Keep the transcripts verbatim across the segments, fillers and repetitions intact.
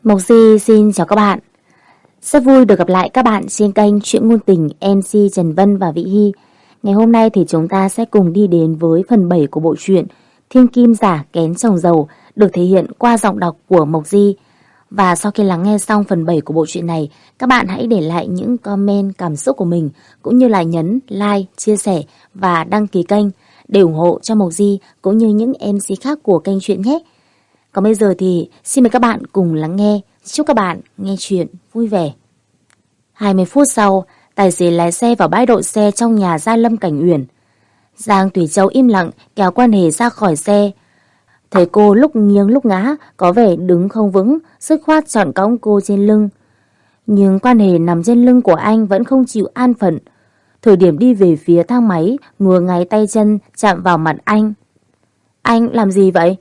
Mộc Di xin chào các bạn. Rất vui được gặp lại các bạn trên kênh Truyện Ngôn Tình em xê Trần Vân và Vị Hy. Ngày hôm nay thì chúng ta sẽ cùng đi đến với phần bảy của bộ truyện Thiên Kim Giả Kén Chồng Giàu, được thể hiện qua giọng đọc của Mộc Di. Và sau khi lắng nghe xong phần bảy của bộ truyện này, các bạn hãy để lại những comment cảm xúc của mình, cũng như là nhấn like, chia sẻ và đăng ký kênh để ủng hộ cho Mộc Di cũng như những em xê khác của kênh truyện nhé. Còn bây giờ thì xin mời các bạn cùng lắng nghe. Chúc các bạn nghe chuyện vui vẻ. hai mươi phút sau, tài xế lái xe vào bãi đậu xe trong nhà Gia Lâm Cảnh Uyển. Giang Thủy Châu im lặng kéo Quan Hề ra khỏi xe. Thấy cô lúc nghiêng lúc ngã, có vẻ đứng không vững, dứt khoát chọn cõng cô trên lưng. Nhưng Quan Hề nằm trên lưng của anh vẫn không chịu an phận. Thời điểm đi về phía thang máy, ngửa ngáy tay chân chạm vào mặt anh. Anh làm gì vậy?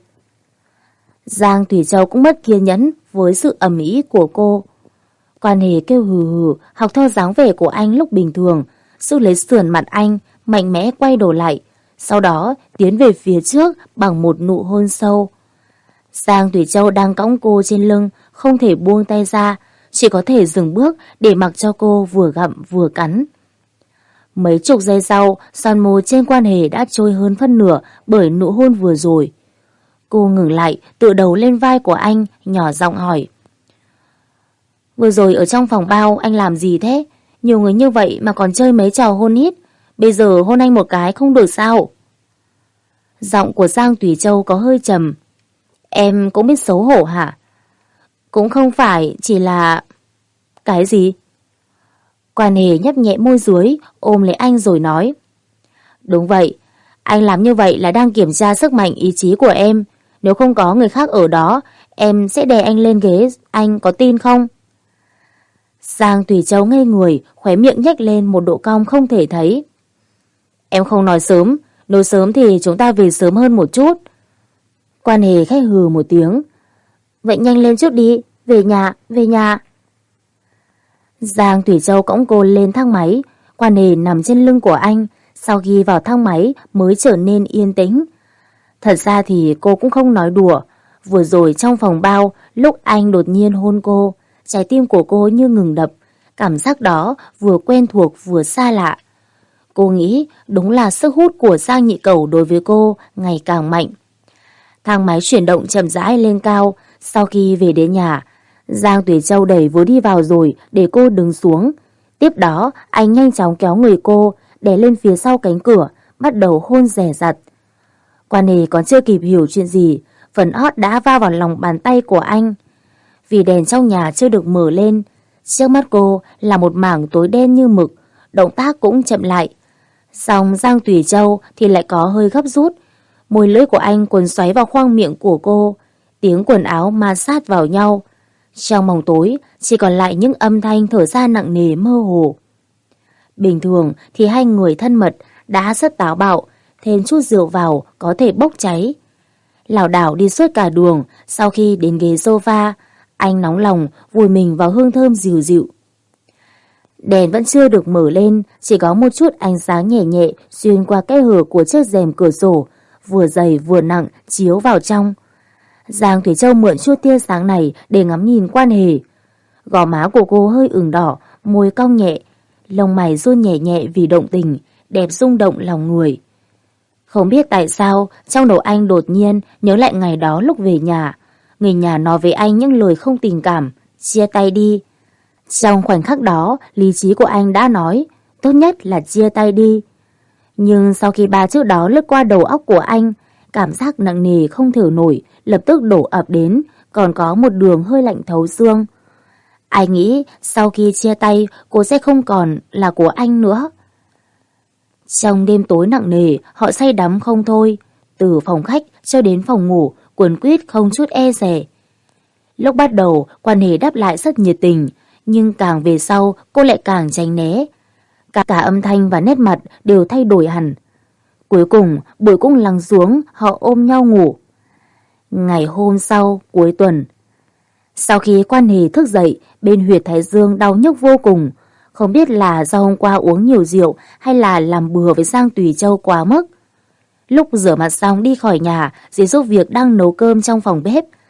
Giang Thủy Châu cũng mất kiên nhẫn với sự ầm ĩ của cô. Quan Hề kêu hừ hừ, học theo dáng vẻ của anh lúc bình thường, giữ lấy sườn mặt anh, mạnh mẽ quay đầu lại, sau đó tiến về phía trước bằng một nụ hôn sâu. Giang Thủy Châu đang cõng cô trên lưng, không thể buông tay ra, chỉ có thể dừng bước để mặc cho cô vừa gặm vừa cắn. Mấy chục giây sau, son môi trên Quan Hề đã trôi hơn phân nửa bởi nụ hôn vừa rồi. Cô ngừng lại, tựa đầu lên vai của anh, nhỏ giọng hỏi. Vừa rồi ở trong phòng bao anh làm gì thế? Nhiều người như vậy mà còn chơi mấy trò hôn hít. Bây giờ hôn anh một cái không được sao? Giọng của Giang Thủy Châu có hơi trầm. Em cũng biết xấu hổ hả? Cũng không phải, chỉ là... Cái gì? Quan Hề nhấp nhẹ môi dưới, ôm lấy anh rồi nói. Đúng vậy, anh làm như vậy là đang kiểm tra sức mạnh ý chí của em. Nếu không có người khác ở đó, em sẽ đè anh lên ghế, anh có tin không? Giang Thủy Châu ngây người, khóe miệng nhếch lên một độ cong không thể thấy. Em không nói sớm, nói sớm thì chúng ta về sớm hơn một chút. Quan Hề khẽ hừ một tiếng. Vậy nhanh lên chút đi, về nhà, về nhà. Giang Thủy Châu cõng cô lên thang máy, Quan Hề nằm trên lưng của anh, sau khi vào thang máy mới trở nên yên tĩnh. Thật ra thì cô cũng không nói đùa. Vừa rồi trong phòng bao, lúc anh đột nhiên hôn cô, trái tim của cô như ngừng đập. Cảm giác đó vừa quen thuộc vừa xa lạ. Cô nghĩ đúng là sức hút của Giang Nhị Cẩu đối với cô ngày càng mạnh. Thang máy chuyển động chậm rãi lên cao. Sau khi về đến nhà, Giang Thủy Châu đẩy vừa đi vào rồi để cô đứng xuống. Tiếp đó anh nhanh chóng kéo người cô đè lên phía sau cánh cửa, bắt đầu hôn dè dặt. Quan Hề còn chưa kịp hiểu chuyện gì, phần hót đã va vào lòng bàn tay của anh. Vì đèn trong nhà chưa được mở lên, trước mắt cô là một mảng tối đen như mực, động tác cũng chậm lại. Song Giang Thủy Châu thì lại có hơi gấp rút, môi lưỡi của anh quấn xoáy vào khoang miệng của cô, tiếng quần áo ma sát vào nhau. Trong bóng tối chỉ còn lại những âm thanh thở ra nặng nề mơ hồ. Bình thường thì hai người thân mật đã rất táo bạo, thêm chút rượu vào có thể bốc cháy. Lảo đảo đi suốt cả đường, sau khi đến ghế sofa, anh nóng lòng vùi mình vào hương thơm dịu dịu. Đèn vẫn chưa được mở lên, chỉ có một chút ánh sáng nhẹ nhẹ xuyên qua kẽ hở của chiếc rèm cửa sổ, vừa dày vừa nặng chiếu vào trong. Giang Thủy Châu mượn chút tia sáng này để ngắm nhìn Quan Hề. Gò má của cô hơi ửng đỏ, môi cong nhẹ, lông mày run nhẹ nhẹ vì động tình, đẹp rung động lòng người. Không biết tại sao, trong đầu anh đột nhiên nhớ lại ngày đó lúc về nhà. Người nhà nói với anh những lời không tình cảm, chia tay đi. Trong khoảnh khắc đó, lý trí của anh đã nói, tốt nhất là chia tay đi. Nhưng sau khi ba chữ đó lướt qua đầu óc của anh, cảm giác nặng nề không thở nổi lập tức đổ ập đến, còn có một đường hơi lạnh thấu xương. Anh nghĩ sau khi chia tay, cô sẽ không còn là của anh nữa. Trong đêm tối nặng nề, họ say đắm không thôi, từ phòng khách cho đến phòng ngủ, quấn quýt không chút e dè. Lúc bắt đầu, Quan Hề đáp lại rất nhiệt tình, nhưng càng về sau, cô lại càng tránh né. Cả cả âm thanh và nét mặt đều thay đổi hẳn. Cuối cùng, buổi cũng lắng xuống, họ ôm nhau ngủ. Ngày hôm sau, cuối tuần. Sau khi Quan Hề thức dậy, bên huyệt thái dương đau nhức vô cùng. Không biết là do hôm qua uống nhiều rượu hay là làm bừa với Giang Thủy Châu quá mức. Lúc rửa mặt xong đi khỏi nhà, dì giúp việc đang nấu cơm trong phòng bếp.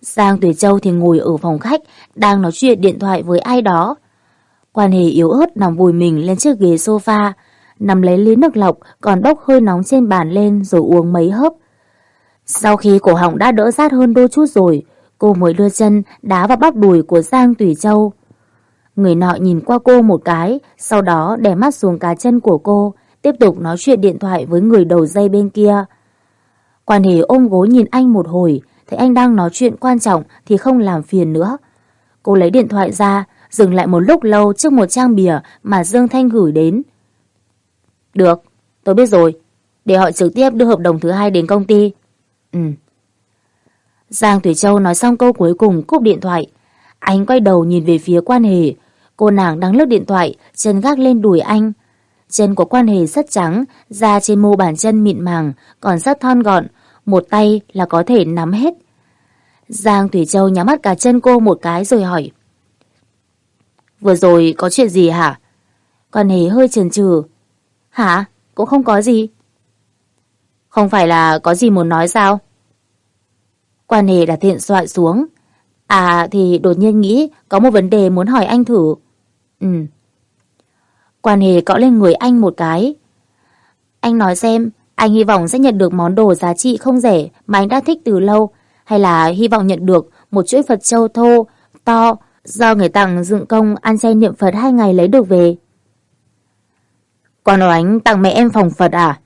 Giang Tùy Châu thì ngồi ở phòng khách, đang nói chuyện điện thoại với ai đó. Quan Hề yếu ớt nằm vùi mình lên chiếc ghế sofa, nằm lấy ly nước lọc còn bốc hơi nóng trên bàn lên rồi uống mấy hớp. Sau khi cổ họng đã đỡ rát hơn đôi chút rồi, cô mới đưa chân đá vào bắp đùi của Giang Tùy Châu. Người nọ nhìn qua cô một cái, sau đó đè mắt xuống cá chân của cô, tiếp tục nói chuyện điện thoại với người đầu dây bên kia. Quan Hề ôm gối nhìn anh một hồi, thấy anh đang nói chuyện quan trọng thì không làm phiền nữa. Cô lấy điện thoại ra, dừng lại một lúc lâu trước một trang bìa mà Dương Thanh gửi đến. Được, tôi biết rồi, để họ trực tiếp đưa hợp đồng thứ hai đến công ty. Ừ. Giang Tùy Châu nói xong câu cuối cùng cúp điện thoại. Anh quay đầu nhìn về phía Quan Hề. Cô nàng đang lướt điện thoại, chân gác lên đùi anh. Chân của Quan Hề rất trắng, da trên mu bàn chân mịn màng, còn rất thon gọn, một tay là có thể nắm hết. Giang Tùy Châu nhắm mắt cả chân cô một cái rồi hỏi. Vừa rồi có chuyện gì hả? Quan Hề hơi chần chừ. Hả? Cũng không có gì. Không phải là có gì muốn nói sao? Quan Hề đặt điện thoại xuống. À thì đột nhiên nghĩ có một vấn đề muốn hỏi anh thử. Ừ. Quan Hề cọ lên người anh một cái. Anh nói xem, anh hy vọng sẽ nhận được món đồ giá trị không rẻ mà anh đã thích từ lâu, hay là hy vọng nhận được một chuỗi Phật châu thô, to, do người tặng dựng công ăn chay niệm Phật hai ngày lấy được về. Còn Oánh tặng mẹ em phòng Phật à?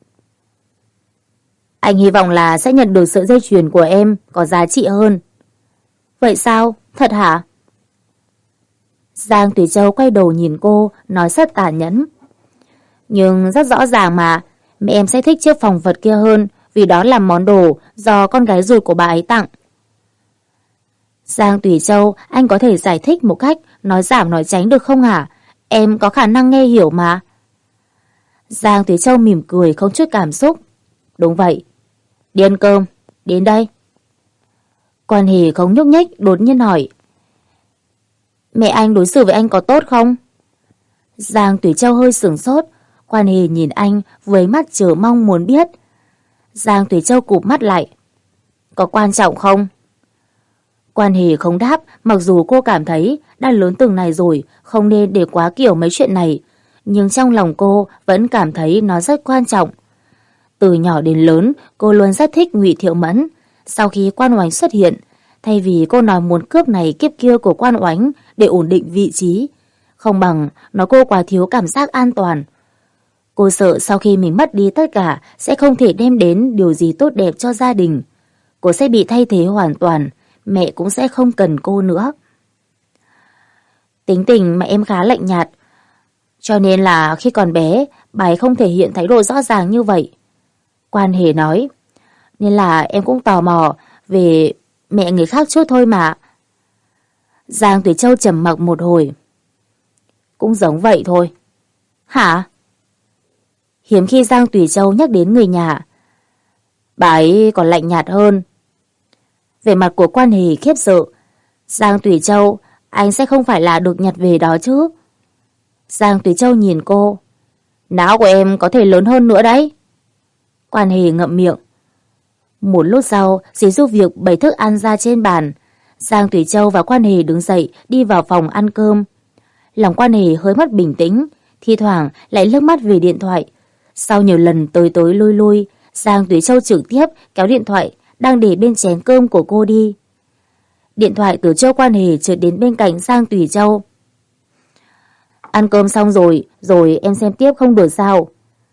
Anh hy vọng là sẽ nhận được sợi dây chuyền của em có giá trị hơn. Vậy sao? Thật hả? Giang Tùy Châu quay đầu nhìn cô, nói rất tàn nhẫn. Nhưng rất rõ ràng mà, mẹ em sẽ thích chiếc phòng Phật kia hơn, vì đó là món đồ do con gái ruột của bà ấy tặng. Giang Tùy Châu, anh có thể giải thích một cách nói giảm nói tránh được không hả? Em có khả năng nghe hiểu mà. Giang Tùy Châu mỉm cười không chút cảm xúc. Đúng vậy. Đi ăn cơm, đến đây. Quan Hề không nhúc nhích, đột nhiên hỏi. Mẹ anh đối xử với anh có tốt không? Giang Tùy Châu hơi sửng sốt. Quan Hề nhìn anh với mắt chờ mong muốn biết. Giang Tùy Châu cụp mắt lại. Có quan trọng không? Quan Hề không đáp, mặc dù cô cảm thấy đã lớn từng này rồi, không nên để quá kiểu mấy chuyện này. Nhưng trong lòng cô vẫn cảm thấy nó rất quan trọng. Từ nhỏ đến lớn, cô luôn rất thích Ngụy Thiệu Mẫn. Sau khi Quan Oánh xuất hiện, thay vì cô nói muốn cướp này kiếp kia của Quan Oánh để ổn định vị trí, không bằng nói cô quá thiếu cảm giác an toàn. Cô sợ sau khi mình mất đi tất cả sẽ không thể đem đến điều gì tốt đẹp cho gia đình. Cô sẽ bị thay thế hoàn toàn, mẹ cũng sẽ không cần cô nữa. Tính tình mẹ em khá lạnh nhạt, cho nên là khi còn bé, bà ấy không thể hiện thái độ rõ ràng như vậy. Quan Hề nói, nên là em cũng tò mò về mẹ người khác chút thôi mà. Giang Tùy Châu trầm mặc một hồi. Cũng giống vậy thôi. Hả? Hiếm khi Giang Tùy Châu nhắc đến người nhà. Bà ấy còn lạnh nhạt hơn. Về mặt của Quan Hề khiếp sợ. Giang Tùy Châu, anh sẽ không phải là được nhặt về đó chứ? Giang Tùy Châu nhìn cô. Não của em có thể lớn hơn nữa đấy. Quan Hề ngậm miệng. Một lúc sau, dì giúp việc bày thức ăn ra trên bàn. Giang Tùy Châu và Quan Hề đứng dậy đi vào phòng ăn cơm. Lòng Quan Hề hơi mất bình tĩnh, thi thoảng lại liếc mắt về điện thoại. Sau nhiều lần tới tới lui lui, Giang Tùy Châu trực tiếp kéo điện thoại đang để bên chén cơm của cô đi. Điện thoại từ Châu Quan Hề trượt đến bên cạnh Giang Tùy Châu. Ăn cơm xong rồi, rồi em xem tiếp không được sao?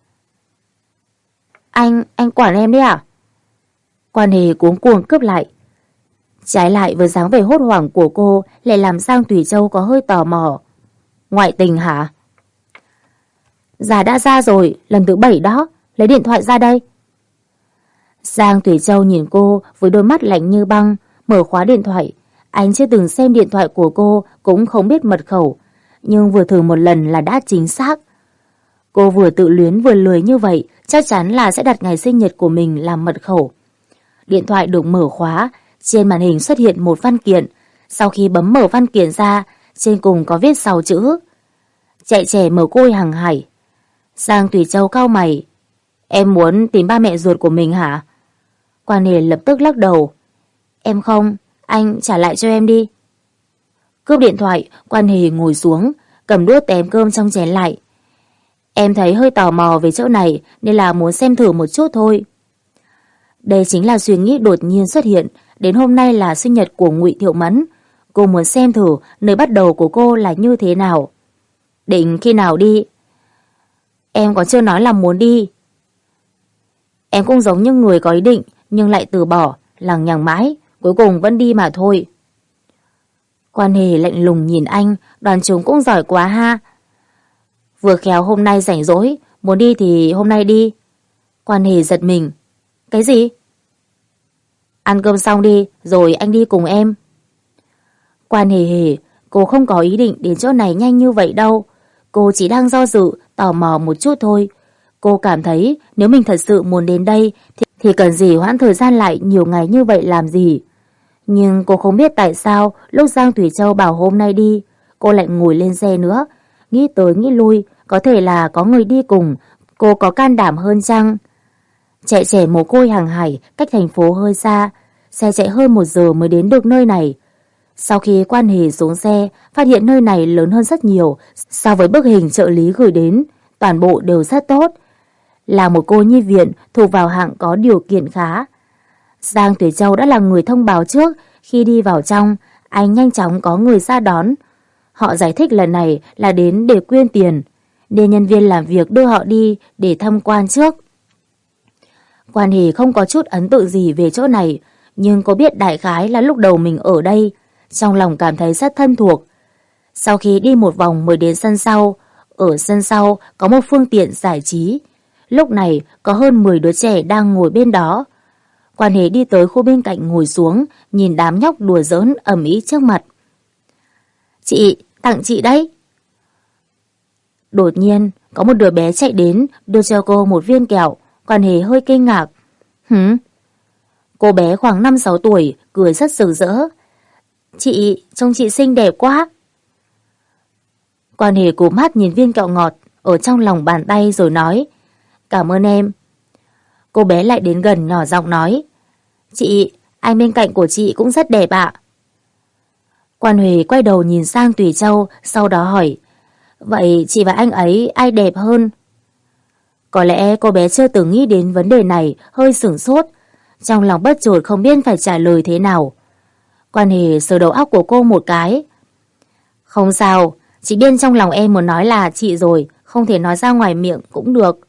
Anh, anh quản em đấy à? Quan Hề cuống cuồng cướp lại. Trái lại với dáng vẻ hốt hoảng của cô lại làm Giang Tùy Châu có hơi tò mò. Ngoại tình hả? Dạ đã ra rồi, lần thứ bảy đó, lấy điện thoại ra đây. Giang Tùy Châu nhìn cô với đôi mắt lạnh như băng, mở khóa điện thoại. Anh chưa từng xem điện thoại của cô, cũng không biết mật khẩu, nhưng vừa thử một lần là đã chính xác. Cô vừa tự luyến vừa lười như vậy, chắc chắn là sẽ đặt ngày sinh nhật của mình làm mật khẩu. Điện thoại được mở khóa, trên màn hình xuất hiện một văn kiện. Sau khi bấm mở văn kiện ra, trên cùng có viết sáu chữ: Chạy trẻ mồ côi hàng hải. Giang Tùy Châu cau mày. Em muốn tìm ba mẹ ruột của mình hả? Quan Hề lập tức lắc đầu. Em không, anh trả lại cho em đi. Cướp điện thoại, Quan Hề ngồi xuống, cầm đũa tém cơm trong chén lại. Em thấy hơi tò mò về chỗ này nên là muốn xem thử một chút thôi. Đây chính là suy nghĩ đột nhiên xuất hiện. Đến hôm nay là sinh nhật của Ngụy Thiệu Mẫn. Cô muốn xem thử nơi bắt đầu của cô là như thế nào. Định khi nào đi? Em còn chưa nói là muốn đi. Em cũng giống như người có ý định nhưng lại từ bỏ, lằng nhằng mãi, cuối cùng vẫn đi mà thôi. Quan Hề lạnh lùng nhìn anh, đoàn chúng cũng giỏi quá ha. Vừa khéo hôm nay rảnh rỗi, muốn đi thì hôm nay đi. Quan Hề giật mình. Cái gì? Ăn cơm xong đi, rồi anh đi cùng em. Quan Hề Hề, cô không có ý định đến chỗ này nhanh như vậy đâu. Cô chỉ đang do dự, tò mò một chút thôi. Cô cảm thấy nếu mình thật sự muốn đến đây thì, thì cần gì hoãn thời gian lại nhiều ngày như vậy làm gì. Nhưng cô không biết tại sao lúc Giang Thủy Châu bảo hôm nay đi, cô lại ngồi lên xe nữa. Nghĩ tới nghĩ lui, có thể là có người đi cùng, cô có can đảm hơn chăng? Chạy trẻ mồ côi hàng hải, cách thành phố hơi xa, xe chạy hơn một giờ mới đến được nơi này. Sau khi Quan Hề xuống xe, phát hiện nơi này lớn hơn rất nhiều so với bức hình trợ lý gửi đến, toàn bộ đều rất tốt. Là một cô nhi viện thuộc vào hạng có điều kiện khá. Giang Thủy Châu đã là người thông báo trước, khi đi vào trong, anh nhanh chóng có người ra đón. Họ giải thích lần này là đến để quyên tiền, nên nhân viên làm việc đưa họ đi để tham quan trước. Quan Hề không có chút ấn tượng gì về chỗ này, nhưng cô biết đại khái là lúc đầu mình ở đây, trong lòng cảm thấy rất thân thuộc. Sau khi đi một vòng mới đến sân sau, ở sân sau có một phương tiện giải trí. Lúc này có hơn mười đứa trẻ đang ngồi bên đó. Quan Hề đi tới khu bên cạnh ngồi xuống, nhìn đám nhóc đùa giỡn ầm ĩ trước mặt. Chị, tặng chị đấy. Đột nhiên, có một đứa bé chạy đến, đưa cho cô một viên kẹo. Quan Hề hơi kinh ngạc. Hử? Cô bé khoảng năm sáu tuổi, cười rất rực rỡ. Chị, trông chị xinh đẹp quá. Quan Hề cụp mắt nhìn viên kẹo ngọt ở trong lòng bàn tay rồi nói. Cảm ơn em. Cô bé lại đến gần nhỏ giọng nói. Chị, anh bên cạnh của chị cũng rất đẹp ạ. Quan Huệ quay đầu nhìn sang Tùy Châu, sau đó hỏi. Vậy chị và anh ấy ai đẹp hơn? Có lẽ cô bé chưa từng nghĩ đến vấn đề này, hơi sửng sốt. Trong lòng bất chợt không biết phải trả lời thế nào. Quan Hề sờ đầu óc của cô một cái. Không sao, chị biết trong lòng em muốn nói là chị rồi, không thể nói ra ngoài miệng cũng được.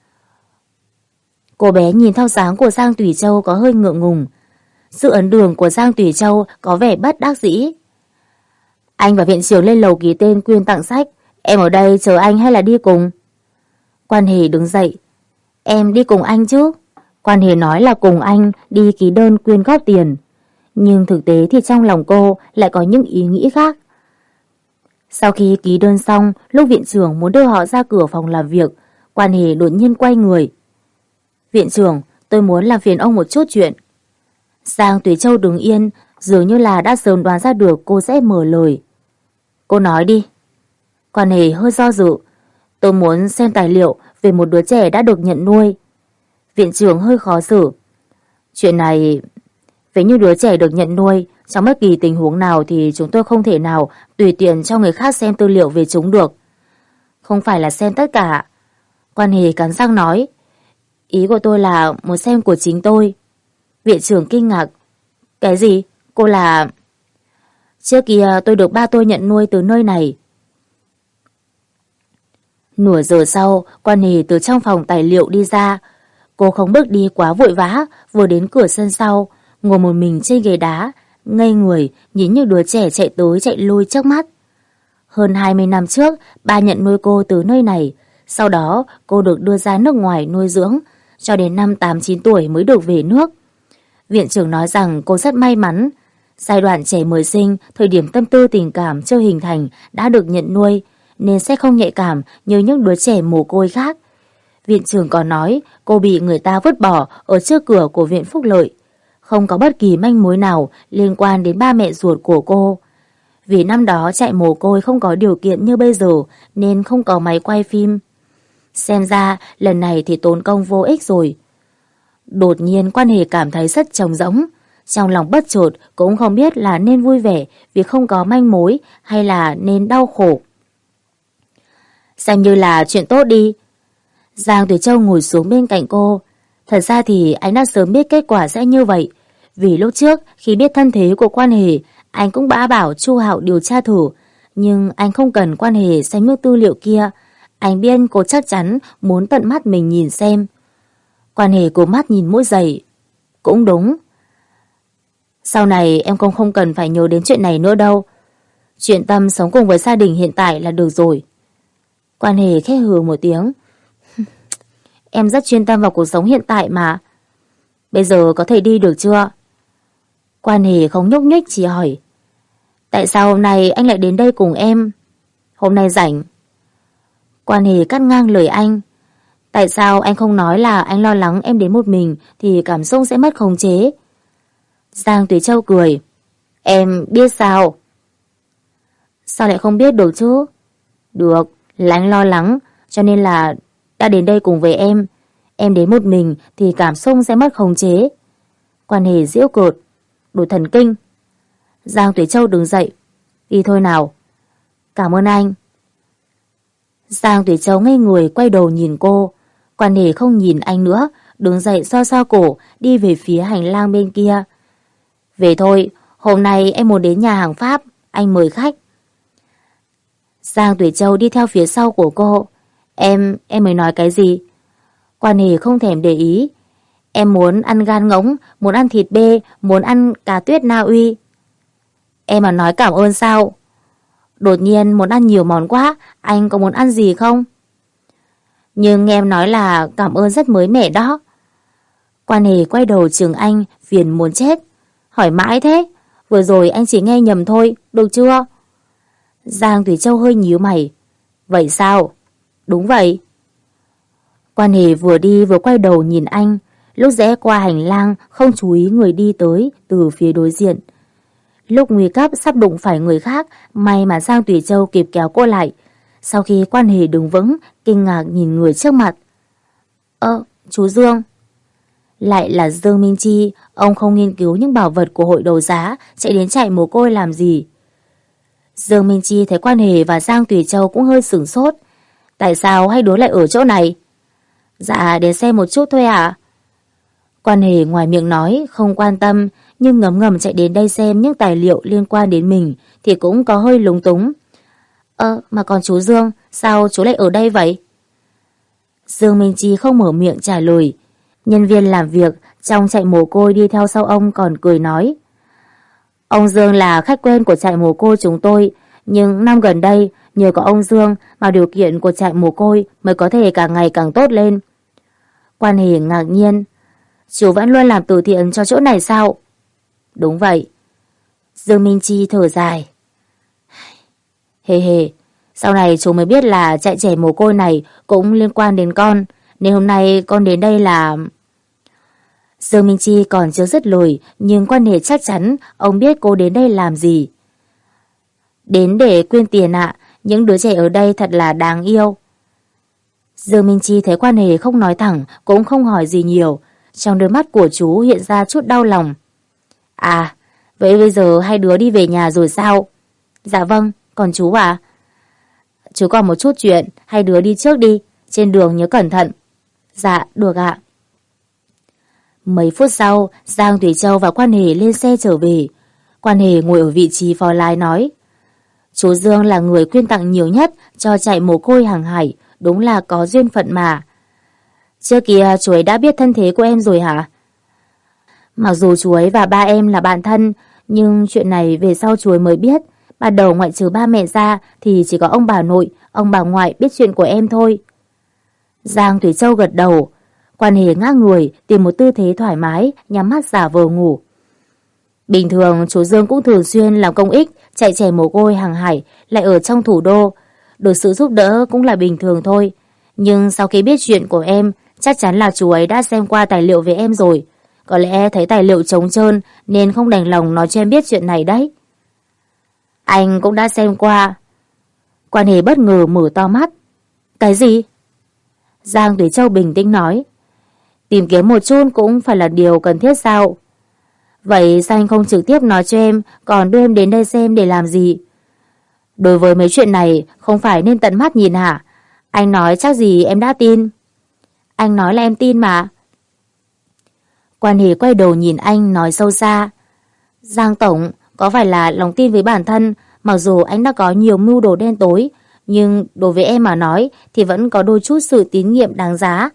Cô bé nhìn theo dáng của Giang Tùy Châu có hơi ngượng ngùng. Sự ấn đường của Giang Tùy Châu có vẻ bất đắc dĩ. Anh và viện trưởng lên lầu ký tên quyên tặng sách. Em ở đây chờ anh hay là đi cùng? Quan Hề đứng dậy. Em đi cùng anh chứ? Quan Hề nói là cùng anh đi ký đơn quyên góp tiền. Nhưng thực tế thì trong lòng cô lại có những ý nghĩ khác. Sau khi ký đơn xong, lúc viện trưởng muốn đưa họ ra cửa phòng làm việc, Quan Hề đột nhiên quay người. Viện trưởng, tôi muốn làm phiền ông một chút chuyện. Giang Tùy Châu đứng yên, dường như là đã sớm đoán ra được cô sẽ mở lời. Cô nói đi. Quan Hề hơi do dự. Tôi muốn xem tài liệu về một đứa trẻ đã được nhận nuôi. Viện trưởng hơi khó xử. Chuyện này, về như đứa trẻ được nhận nuôi, trong bất kỳ tình huống nào thì chúng tôi không thể nào tùy tiện cho người khác xem tư liệu về chúng được. Không phải là xem tất cả. Quan Hề cắn răng nói. Ý của tôi là muốn xem của chính tôi. Viện trưởng kinh ngạc. Cái gì? Cô là... Trước kia tôi được ba tôi nhận nuôi từ nơi này. Nửa giờ sau, Quan Hề từ trong phòng tài liệu đi ra. Cô không bước đi quá vội vã, vừa đến cửa sân sau, ngồi một mình trên ghế đá, ngây người, nhìn như đứa trẻ chạy tới chạy lui trước mắt. Hơn hai mươi năm trước, ba nhận nuôi cô từ nơi này. Sau đó, cô được đưa ra nước ngoài nuôi dưỡng, cho đến năm tám chín tuổi mới được về nước. Viện trưởng nói rằng cô rất may mắn. Giai đoạn trẻ mới sinh, thời điểm tâm tư tình cảm chưa hình thành đã được nhận nuôi, nên sẽ không nhạy cảm như những đứa trẻ mồ côi khác. Viện trưởng còn nói cô bị người ta vứt bỏ ở trước cửa của viện phúc lợi. Không có bất kỳ manh mối nào liên quan đến ba mẹ ruột của cô. Vì năm đó chạy mồ côi không có điều kiện như bây giờ nên không có máy quay phim. Xem ra lần này thì tốn công vô ích rồi. Đột nhiên Quan Hề cảm thấy rất trống rỗng. Trong lòng bất chợt cũng không biết là nên vui vẻ vì không có manh mối hay là nên đau khổ. Xem như là chuyện tốt đi. Giang Tuyệt Châu ngồi xuống bên cạnh cô. Thật ra thì anh đã sớm biết kết quả sẽ như vậy. Vì lúc trước khi biết thân thế của Quan Hề, anh cũng đã bảo Chu Hạo điều tra thử. Nhưng anh không cần Quan Hề xem những tư liệu kia. Anh biết cô chắc chắn muốn tận mắt mình nhìn xem. Quan Hề cố mắt nhìn mũi giày. Cũng đúng. Sau này em cũng không cần phải nhớ đến chuyện này nữa đâu. Chuyện tâm sống cùng với gia đình hiện tại là được rồi. Quan Hề khẽ hừ một tiếng. Em rất chuyên tâm vào cuộc sống hiện tại mà. Bây giờ có thể đi được chưa? Quan Hề không nhúc nhích, chỉ hỏi. Tại sao hôm nay anh lại đến đây cùng em? Hôm nay rảnh. Quan Hề cắt ngang lời anh. Tại sao anh không nói là anh lo lắng em đến một mình thì cảm xúc sẽ mất khống chế? Giang Tuyệt Châu cười. Em biết sao? Sao lại không biết được chứ? Được, là anh lo lắng, cho nên là đã đến đây cùng với em. Em đến một mình thì cảm xúc sẽ mất khống chế. Quan Hề giễu cợt. Đồ thần kinh. Giang Tuyệt Châu đứng dậy. Đi thôi nào. Cảm ơn anh. Giang Tuyệt Châu ngây người quay đầu nhìn cô. Quan Hề không nhìn anh nữa, đứng dậy xoa xoa cổ, đi về phía hành lang bên kia. Về thôi, hôm nay em muốn đến nhà hàng Pháp, anh mời khách. Giang Tuyệt Châu đi theo phía sau của cô. Em, em mới nói cái gì? Quan Hề không thèm để ý. Em muốn ăn gan ngỗng, muốn ăn thịt bê, muốn ăn cá tuyết Na Uy. Em mà nói cảm ơn sao? Đột nhiên muốn ăn nhiều món quá, anh có muốn ăn gì không? Nhưng em nói là cảm ơn rất mới mẻ đó. Quan Hề quay đầu chừng anh, phiền muốn chết. Hỏi mãi thế, vừa rồi anh chỉ nghe nhầm thôi, được chưa? Giang Thủy Châu hơi nhíu mày. Vậy sao? Đúng vậy. Quan Hề vừa đi vừa quay đầu nhìn anh. Lúc rẽ qua hành lang không chú ý người đi tới từ phía đối diện. Lúc nguy cấp sắp đụng phải người khác, may mà Giang Thủy Châu kịp kéo cô lại. Sau khi Quan Hề đứng vững, kinh ngạc nhìn người trước mặt. Ơ, chú Dương. Lại là Dương Minh Chi. Ông không nghiên cứu những bảo vật của hội đấu giá, chạy đến chạy mồ côi làm gì? Dương Minh Chi thấy Quan Hề và Giang Thủy Châu cũng hơi sửng sốt. Tại sao hai đứa lại ở chỗ này? Dạ, đến xem một chút thôi ạ. Quan Hề ngoài miệng nói không quan tâm, nhưng ngấm ngầm chạy đến đây xem những tài liệu liên quan đến mình thì cũng có hơi lúng túng. Ơ, mà còn chú Dương, sao chú lại ở đây vậy? Dương Minh Chi không mở miệng trả lời. Nhân viên làm việc trong trại mồ côi đi theo sau ông còn cười nói. Ông Dương là khách quen của trại mồ côi chúng tôi, nhưng năm gần đây nhờ có ông Dương mà điều kiện của trại mồ côi mới có thể càng ngày càng tốt lên. Quan Hề ngạc nhiên. Chú vẫn luôn làm từ thiện cho chỗ này sao? Đúng vậy. Dương Minh Chi thở dài. Hề hề, sau này chú mới biết là trại trẻ mồ côi này cũng liên quan đến con, nên hôm nay con đến đây là... Dương Minh Chi còn chưa dứt lời, nhưng Quan Hề chắc chắn ông biết cô đến đây làm gì. Đến để quyên tiền ạ, những đứa trẻ ở đây thật là đáng yêu. Dương Minh Chi thấy Quan Hề không nói thẳng, cũng không hỏi gì nhiều. Trong đôi mắt của chú hiện ra chút đau lòng. À, vậy bây giờ hai đứa đi về nhà rồi sao? Dạ vâng, còn chú à? Chú còn một chút chuyện, hai đứa đi trước đi, trên đường nhớ cẩn thận. Dạ, được ạ. Mấy phút sau, Giang Thủy Châu và Quan Hề lên xe trở về. Quan Hề ngồi ở vị trí phó lái nói. Chú Dương là người quyên tặng nhiều nhất cho trại mồ côi hàng hải, đúng là có duyên phận mà. Trước kia chú ấy đã biết thân thế của em rồi hả? Mặc dù chú ấy và ba em là bạn thân, nhưng chuyện này về sau chú ấy mới biết. Ban đầu ngoại trừ ba mẹ ra thì chỉ có ông bà nội, ông bà ngoại biết chuyện của em thôi. Giang Thủy Châu gật đầu. Quan Hề ngã người, tìm một tư thế thoải mái, nhắm mắt giả vờ ngủ. Bình thường chú Dương cũng thường xuyên làm công ích, chạy trẻ mồ côi hàng hải, lại ở trong thủ đô. Được sự giúp đỡ cũng là bình thường thôi. Nhưng sau khi biết chuyện của em, chắc chắn là chú ấy đã xem qua tài liệu về em rồi. Có lẽ thấy tài liệu trống trơn nên không đành lòng nói cho em biết chuyện này đấy. Anh cũng đã xem qua. Quan Hề bất ngờ mở to mắt. Cái gì? Giang Thủy Châu bình tĩnh nói. Tìm kiếm một chút cũng phải là điều cần thiết sao? Vậy sao anh không trực tiếp nói cho em, còn đưa em đến đây xem để làm gì? Đối với mấy chuyện này không phải nên tận mắt nhìn hả? Anh nói chắc gì em đã tin. Anh nói là em tin mà. Quan Hề quay đầu nhìn anh nói sâu xa. Giang Tổng, có phải là lòng tin với bản thân, mặc dù anh đã có nhiều mưu đồ đen tối, nhưng đối với em mà nói thì vẫn có đôi chút sự tín nhiệm đáng giá.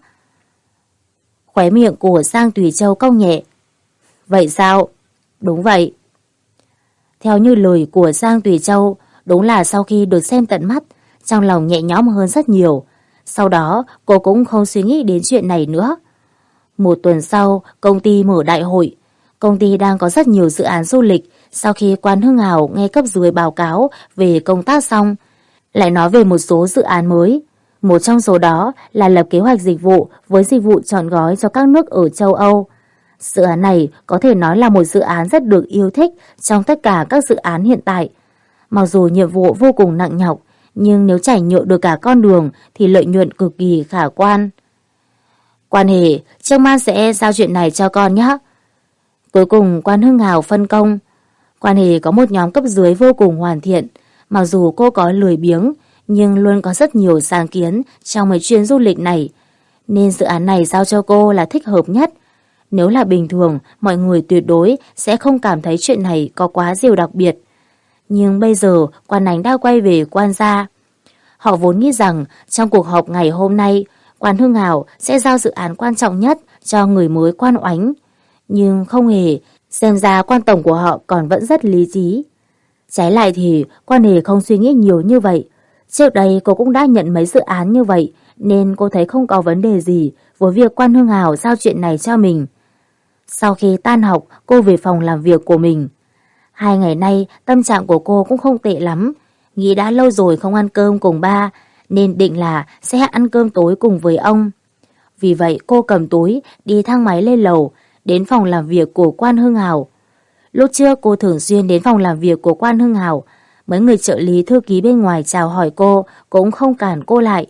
Khóe miệng của Giang Tùy Châu cong nhẹ. Vậy sao? Đúng vậy. Theo như lời của Giang Tùy Châu, đúng là sau khi được xem tận mắt, trong lòng nhẹ nhõm hơn rất nhiều. Sau đó cô cũng không suy nghĩ đến chuyện này nữa. Một tuần sau, công ty mở đại hội. Công ty đang có rất nhiều dự án du lịch. Sau khi Quan Hưng Hào nghe cấp dưới báo cáo về công tác xong, lại nói về một số dự án mới. Một trong số đó là lập kế hoạch dịch vụ với dịch vụ trọn gói cho các nước ở châu Âu. Dự án này có thể nói là một dự án rất được yêu thích trong tất cả các dự án hiện tại. Mặc dù nhiệm vụ vô cùng nặng nhọc, nhưng nếu trải nhượng được cả con đường thì lợi nhuận cực kỳ khả quan. Quan Hề, trước mắt sẽ giao chuyện này cho con nhé. Cuối cùng Quan Hưng Hào phân công. Quan Hề có một nhóm cấp dưới vô cùng hoàn thiện. Mặc dù cô có lười biếng, nhưng luôn có rất nhiều sáng kiến trong mấy chuyến du lịch này. Nên dự án này giao cho cô là thích hợp nhất. Nếu là bình thường, mọi người tuyệt đối sẽ không cảm thấy chuyện này có quá điều đặc biệt. Nhưng bây giờ Quan Ánh đã quay về Quan gia. Họ vốn nghĩ rằng trong cuộc họp ngày hôm nay, Quan Hưng Hào sẽ giao dự án quan trọng nhất cho người mới Quan Oánh. Nhưng không hề, xem ra Quan tổng của họ còn vẫn rất lý trí. Trái lại thì Quan Hề không suy nghĩ nhiều như vậy. Trước đây cô cũng đã nhận mấy dự án như vậy, nên cô thấy không có vấn đề gì với việc Quan Hưng Hào giao chuyện này cho mình. Sau khi tan học, cô về phòng làm việc của mình. Hai ngày nay, tâm trạng của cô cũng không tệ lắm. Nghĩ đã lâu rồi không ăn cơm cùng ba, nên định là sẽ ăn cơm tối cùng với ông. Vì vậy cô cầm túi, đi thang máy lên lầu, đến phòng làm việc của Quan Hưng Hào. Lúc trước cô thường xuyên đến phòng làm việc của Quan Hưng Hào. Mấy người trợ lý thư ký bên ngoài chào hỏi cô, cũng không cản cô lại.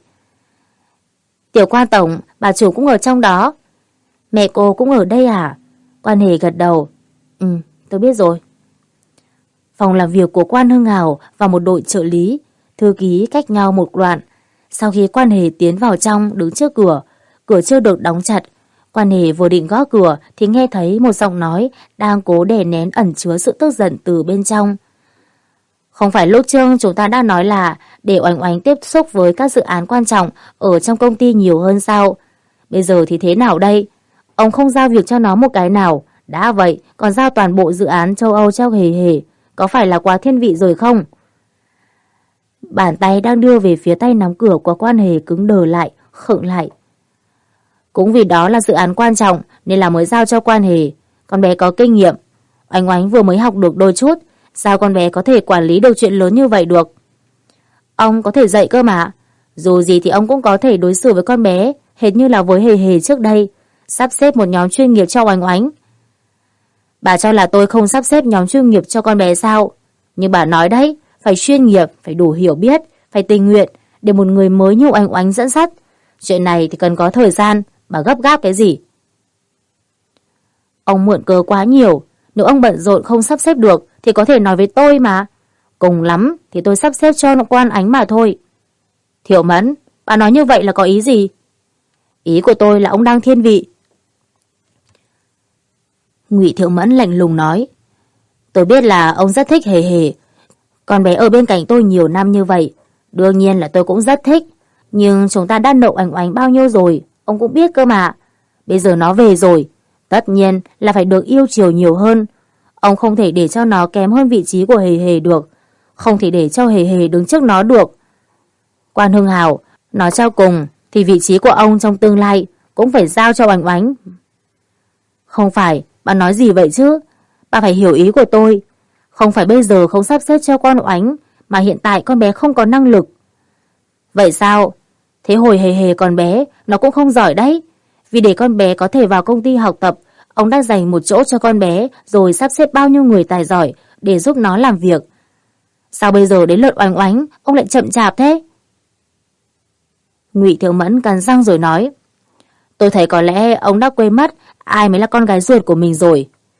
Tiểu Quan tổng, bà chủ cũng ở trong đó. Mẹ cô cũng ở đây à? Quan Hề gật đầu. Ừ, tôi biết rồi. Phòng làm việc của Quan Hưng Hào và một đội trợ lý, thư ký cách nhau một đoạn. Sau khi Quan Hề tiến vào trong đứng trước cửa, cửa chưa được đóng chặt. Quan Hề vừa định gõ cửa thì nghe thấy một giọng nói đang cố đè nén ẩn chứa sự tức giận từ bên trong. Không phải lúc trước chúng ta đã nói là để Oánh Oánh tiếp xúc với các dự án quan trọng ở trong công ty nhiều hơn sao? Bây giờ thì thế nào đây? Ông không giao việc cho nó một cái nào. Đã vậy còn giao toàn bộ dự án châu Âu cho Hề Hề. Có phải là quá thiên vị rồi không? Bàn tay đang đưa về phía tay nắm cửa của Quan Hề cứng đờ lại, khựng lại. Cũng vì đó là dự án quan trọng nên là mới giao cho Quan Hề. Con bé có kinh nghiệm. Oánh Oánh vừa mới học được đôi chút. Sao con bé có thể quản lý được chuyện lớn như vậy được? Ông có thể dạy cơ mà. Dù gì thì ông cũng có thể đối xử với con bé hệt như là với Hề Hề trước đây. Sắp xếp một nhóm chuyên nghiệp cho Oánh Oánh. Bà cho là tôi không sắp xếp nhóm chuyên nghiệp cho con bé sao? Nhưng bà nói đấy, phải chuyên nghiệp, phải đủ hiểu biết, phải tình nguyện để một người mới như Oánh Oánh dẫn dắt. Chuyện này thì cần có thời gian, bà gấp gáp cái gì? Ông mượn cớ quá nhiều. Nếu ông bận rộn không sắp xếp được thì có thể nói với tôi mà. Cùng lắm thì tôi sắp xếp cho Quan Ánh mà thôi. Thiệu Mẫn, bà nói như vậy là có ý gì? Ý của tôi là ông đang thiên vị. Ngụy Thiệu Mẫn lạnh lùng nói. Tôi biết là ông rất thích Hề Hề. Con bé ở bên cạnh tôi nhiều năm như vậy. Đương nhiên là tôi cũng rất thích. Nhưng chúng ta đã nợ Oánh Oánh bao nhiêu rồi, ông cũng biết cơ mà. Bây giờ nó về rồi, tất nhiên là phải được yêu chiều nhiều hơn. Ông không thể để cho nó kém hơn vị trí của Hề Hề được. Không thể để cho Hề Hề đứng trước nó được. Quan Hưng Hào, nói cho cùng thì vị trí của ông trong tương lai cũng phải giao cho Oánh Oánh. Không phải, bà nói gì vậy chứ? Bà phải hiểu ý của tôi. Không phải bây giờ không sắp xếp cho Quan Oánh, mà hiện tại con bé không có năng lực. Vậy sao? Thế hồi Hề Hề còn bé, nó cũng không giỏi đấy. Vì để con bé có thể vào công ty học tập, ông đã dành một chỗ cho con bé, rồi sắp xếp bao nhiêu người tài giỏi để giúp nó làm việc. Sao bây giờ đến lượt Oánh Oánh, ông lại chậm chạp thế? Ngụy Thiệu Mẫn cắn răng rồi nói. Tôi thấy có lẽ ông đã quên mất ai mới là con gái ruột của mình rồi.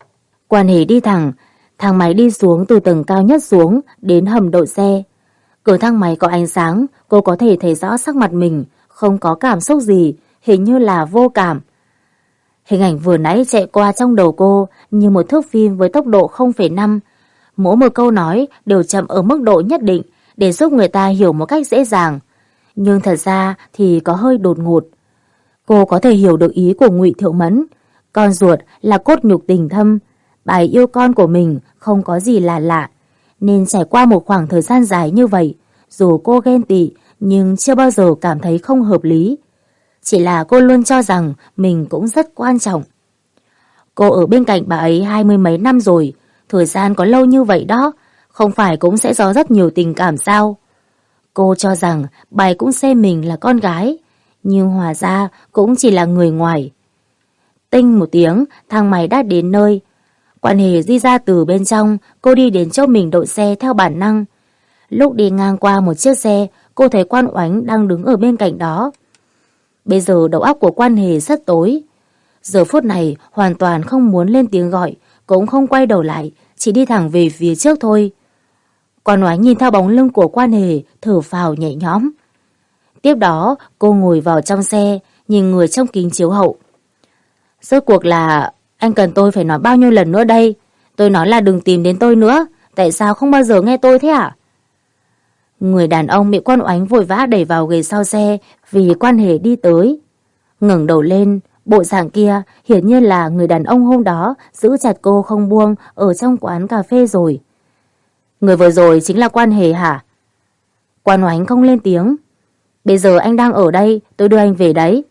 Quan Hề đi thẳng, thang máy đi xuống từ tầng cao nhất xuống đến hầm đậu xe. Cửa thang máy có ánh sáng, cô có thể thấy rõ sắc mặt mình, không có cảm xúc gì, hình như là vô cảm. Hình ảnh vừa nãy chạy qua trong đầu cô như một thước phim với tốc độ không phẩy năm. Mỗi một câu nói đều chậm ở mức độ nhất định để giúp người ta hiểu một cách dễ dàng. Nhưng thật ra thì có hơi đột ngột. Cô có thể hiểu được ý của Ngụy Thiệu Mẫn. Con ruột là cốt nhục tình thâm. Bà ấy yêu con của mình không có gì là lạ. Nên trải qua một khoảng thời gian dài như vậy, dù cô ghen tị nhưng chưa bao giờ cảm thấy không hợp lý. Chỉ là cô luôn cho rằng mình cũng rất quan trọng. Cô ở bên cạnh bà ấy hai mươi mấy năm rồi, thời gian có lâu như vậy đó, không phải cũng sẽ có rất nhiều tình cảm sao? Cô cho rằng bà ấy cũng xem mình là con gái, nhưng hóa ra cũng chỉ là người ngoài. Tinh một tiếng, thang máy đã đến nơi. Quan Hề đi ra từ bên trong, cô đi đến chỗ mình đậu xe theo bản năng. Lúc đi ngang qua một chiếc xe, cô thấy Quan Oánh đang đứng ở bên cạnh đó. Bây giờ đầu óc của Quan Hề rất tối. Giờ phút này hoàn toàn không muốn lên tiếng gọi, cũng không quay đầu lại, chỉ đi thẳng về phía trước thôi. Quan Oánh nhìn theo bóng lưng của Quan Hề, thở phào nhẹ nhõm. Tiếp đó cô ngồi vào trong xe, nhìn người trong kính chiếu hậu. Rốt cuộc là anh cần tôi phải nói bao nhiêu lần nữa đây? Tôi nói là đừng tìm đến tôi nữa, tại sao không bao giờ nghe tôi thế ạ? Người đàn ông bị Quan Oánh vội vã đẩy vào ghế sau xe vì Quan Hề đi tới. Ngẩng đầu lên, bộ dạng kia hiển nhiên là người đàn ông hôm đó giữ chặt cô không buông ở trong quán cà phê rồi. Người vừa rồi chính là Quan Hề hả? Quan Oánh không lên tiếng. Bây giờ anh đang ở đây, tôi đưa anh về đấy.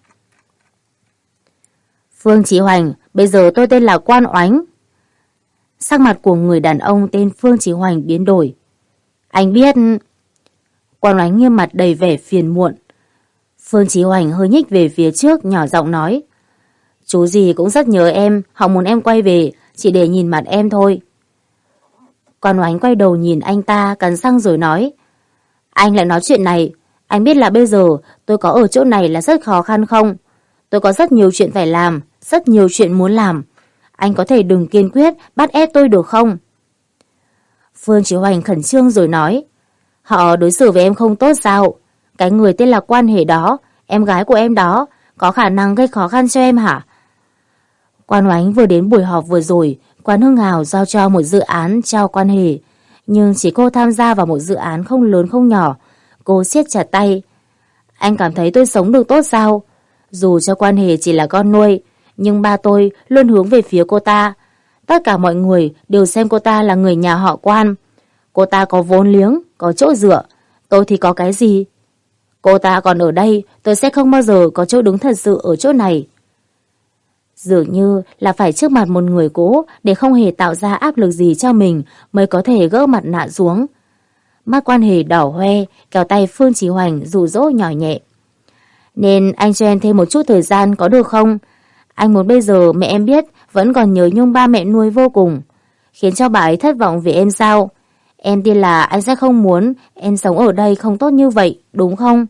Phương Chí Hoành, bây giờ tôi tên là Quan Oánh. Sắc mặt của người đàn ông tên Phương Chí Hoành biến đổi. Anh biết... Quan Oánh nghiêm mặt đầy vẻ phiền muộn. Phương Chí Hoành hơi nhích về phía trước, nhỏ giọng nói. Chú gì cũng rất nhớ em, họ muốn em quay về, chỉ để nhìn mặt em thôi. Quan Oánh quay đầu nhìn anh ta, cắn răng rồi nói. Anh lại nói chuyện này, anh biết là bây giờ tôi có ở chỗ này là rất khó khăn không? Tôi có rất nhiều chuyện phải làm, rất nhiều chuyện muốn làm. Anh có thể đừng kiên quyết bắt ép tôi được không? Phương Chí Hoành khẩn trương rồi nói. Họ đối xử với em không tốt sao? Cái người tên là Quan Hề đó, em gái của em đó, có khả năng gây khó khăn cho em hả? Quan Oánh vừa đến buổi họp vừa rồi, Quán Hưng Hào giao cho một dự án cho Quan Hề. Nhưng chỉ cô tham gia vào một dự án không lớn không nhỏ. Cô siết chặt tay. Anh cảm thấy tôi sống được tốt sao? Dù cho Quan Hề chỉ là con nuôi, nhưng ba tôi luôn hướng về phía cô ta. Tất cả mọi người đều xem cô ta là người nhà họ Quan. Cô ta có vốn liếng, có chỗ dựa. Tôi thì có cái gì? Cô ta còn ở đây, tôi sẽ không bao giờ có chỗ đứng thật sự ở chỗ này. Dường như là phải trước mặt một người cũ để không hề tạo ra áp lực gì cho mình mới có thể gỡ mặt nạ xuống. Mắt Quan Hề đỏ hoe, kéo tay Phương Chí Hoành dụ dỗ nhỏ nhẹ. Nên anh cho em thêm một chút thời gian có được không? Anh muốn bây giờ mẹ em biết vẫn còn nhớ nhung ba mẹ nuôi vô cùng. Khiến cho bà ấy thất vọng về em sao? Em tin là anh sẽ không muốn em sống ở đây không tốt như vậy, đúng không?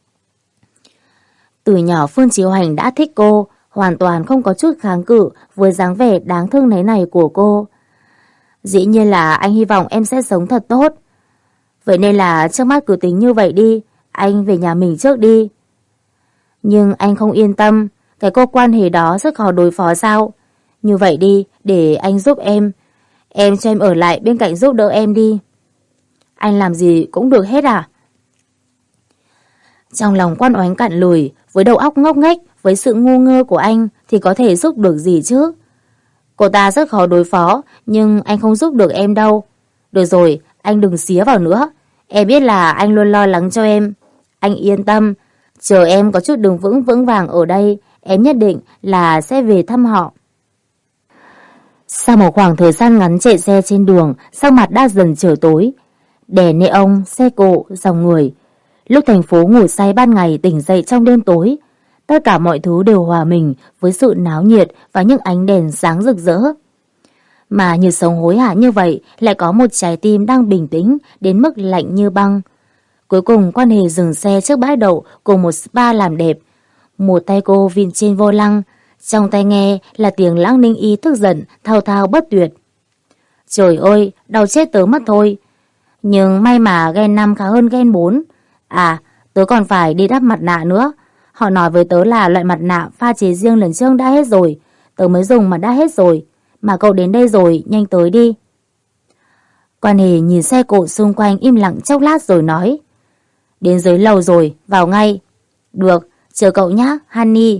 Từ nhỏ Phương Chí Hoành đã thích cô, hoàn toàn không có chút kháng cự với dáng vẻ đáng thương thế này của cô. Dĩ nhiên là anh hy vọng em sẽ sống thật tốt. Vậy nên là trước mắt cứ tính như vậy đi, anh về nhà mình trước đi. Nhưng anh không yên tâm, cái cô Quan Hề đó rất khó đối phó sao? Như vậy đi, để anh giúp em. Em cho em ở lại bên cạnh giúp đỡ em đi. Anh làm gì cũng được hết à? Trong lòng Quan Oánh cạn lùi, với đầu óc ngốc nghếch, với sự ngu ngơ của anh thì có thể giúp được gì chứ? Cô ta rất khó đối phó, nhưng anh không giúp được em đâu. Được rồi, anh đừng xía vào nữa. Em biết là anh luôn lo lắng cho em. Anh yên tâm, chờ em có chút đường vững vững vàng ở đây, em nhất định là sẽ về thăm họ. Sau một khoảng thời gian ngắn chạy xe trên đường, sắc mặt đã dần trở tối. Đèn neon, xe cộ, dòng người. Lúc thành phố ngủ say ban ngày tỉnh dậy trong đêm tối, tất cả mọi thứ đều hòa mình với sự náo nhiệt và những ánh đèn sáng rực rỡ. Mà như sống hối hả như vậy lại có một trái tim đang bình tĩnh đến mức lạnh như băng. Cuối cùng Quan Hề dừng xe trước bãi đậu cùng một spa làm đẹp. Một tay cô vịn trên vô lăng, trong tai nghe là tiếng Lãng Ninh Y tức giận thao thao bất tuyệt. Trời ơi, đau chết tớ mất thôi. Nhưng may mà gen năm khá hơn gen bốn. À, tớ còn phải đi đắp mặt nạ nữa. Họ nói với tớ là loại mặt nạ pha chế riêng lần trước đã hết rồi. Tớ mới dùng mà đã hết rồi. Mà cậu đến đây rồi, nhanh tới đi. Quan Hề nhìn xe cộ xung quanh im lặng chốc lát rồi nói. Đến dưới lầu rồi, vào ngay. Được, chờ cậu nhé, Honey.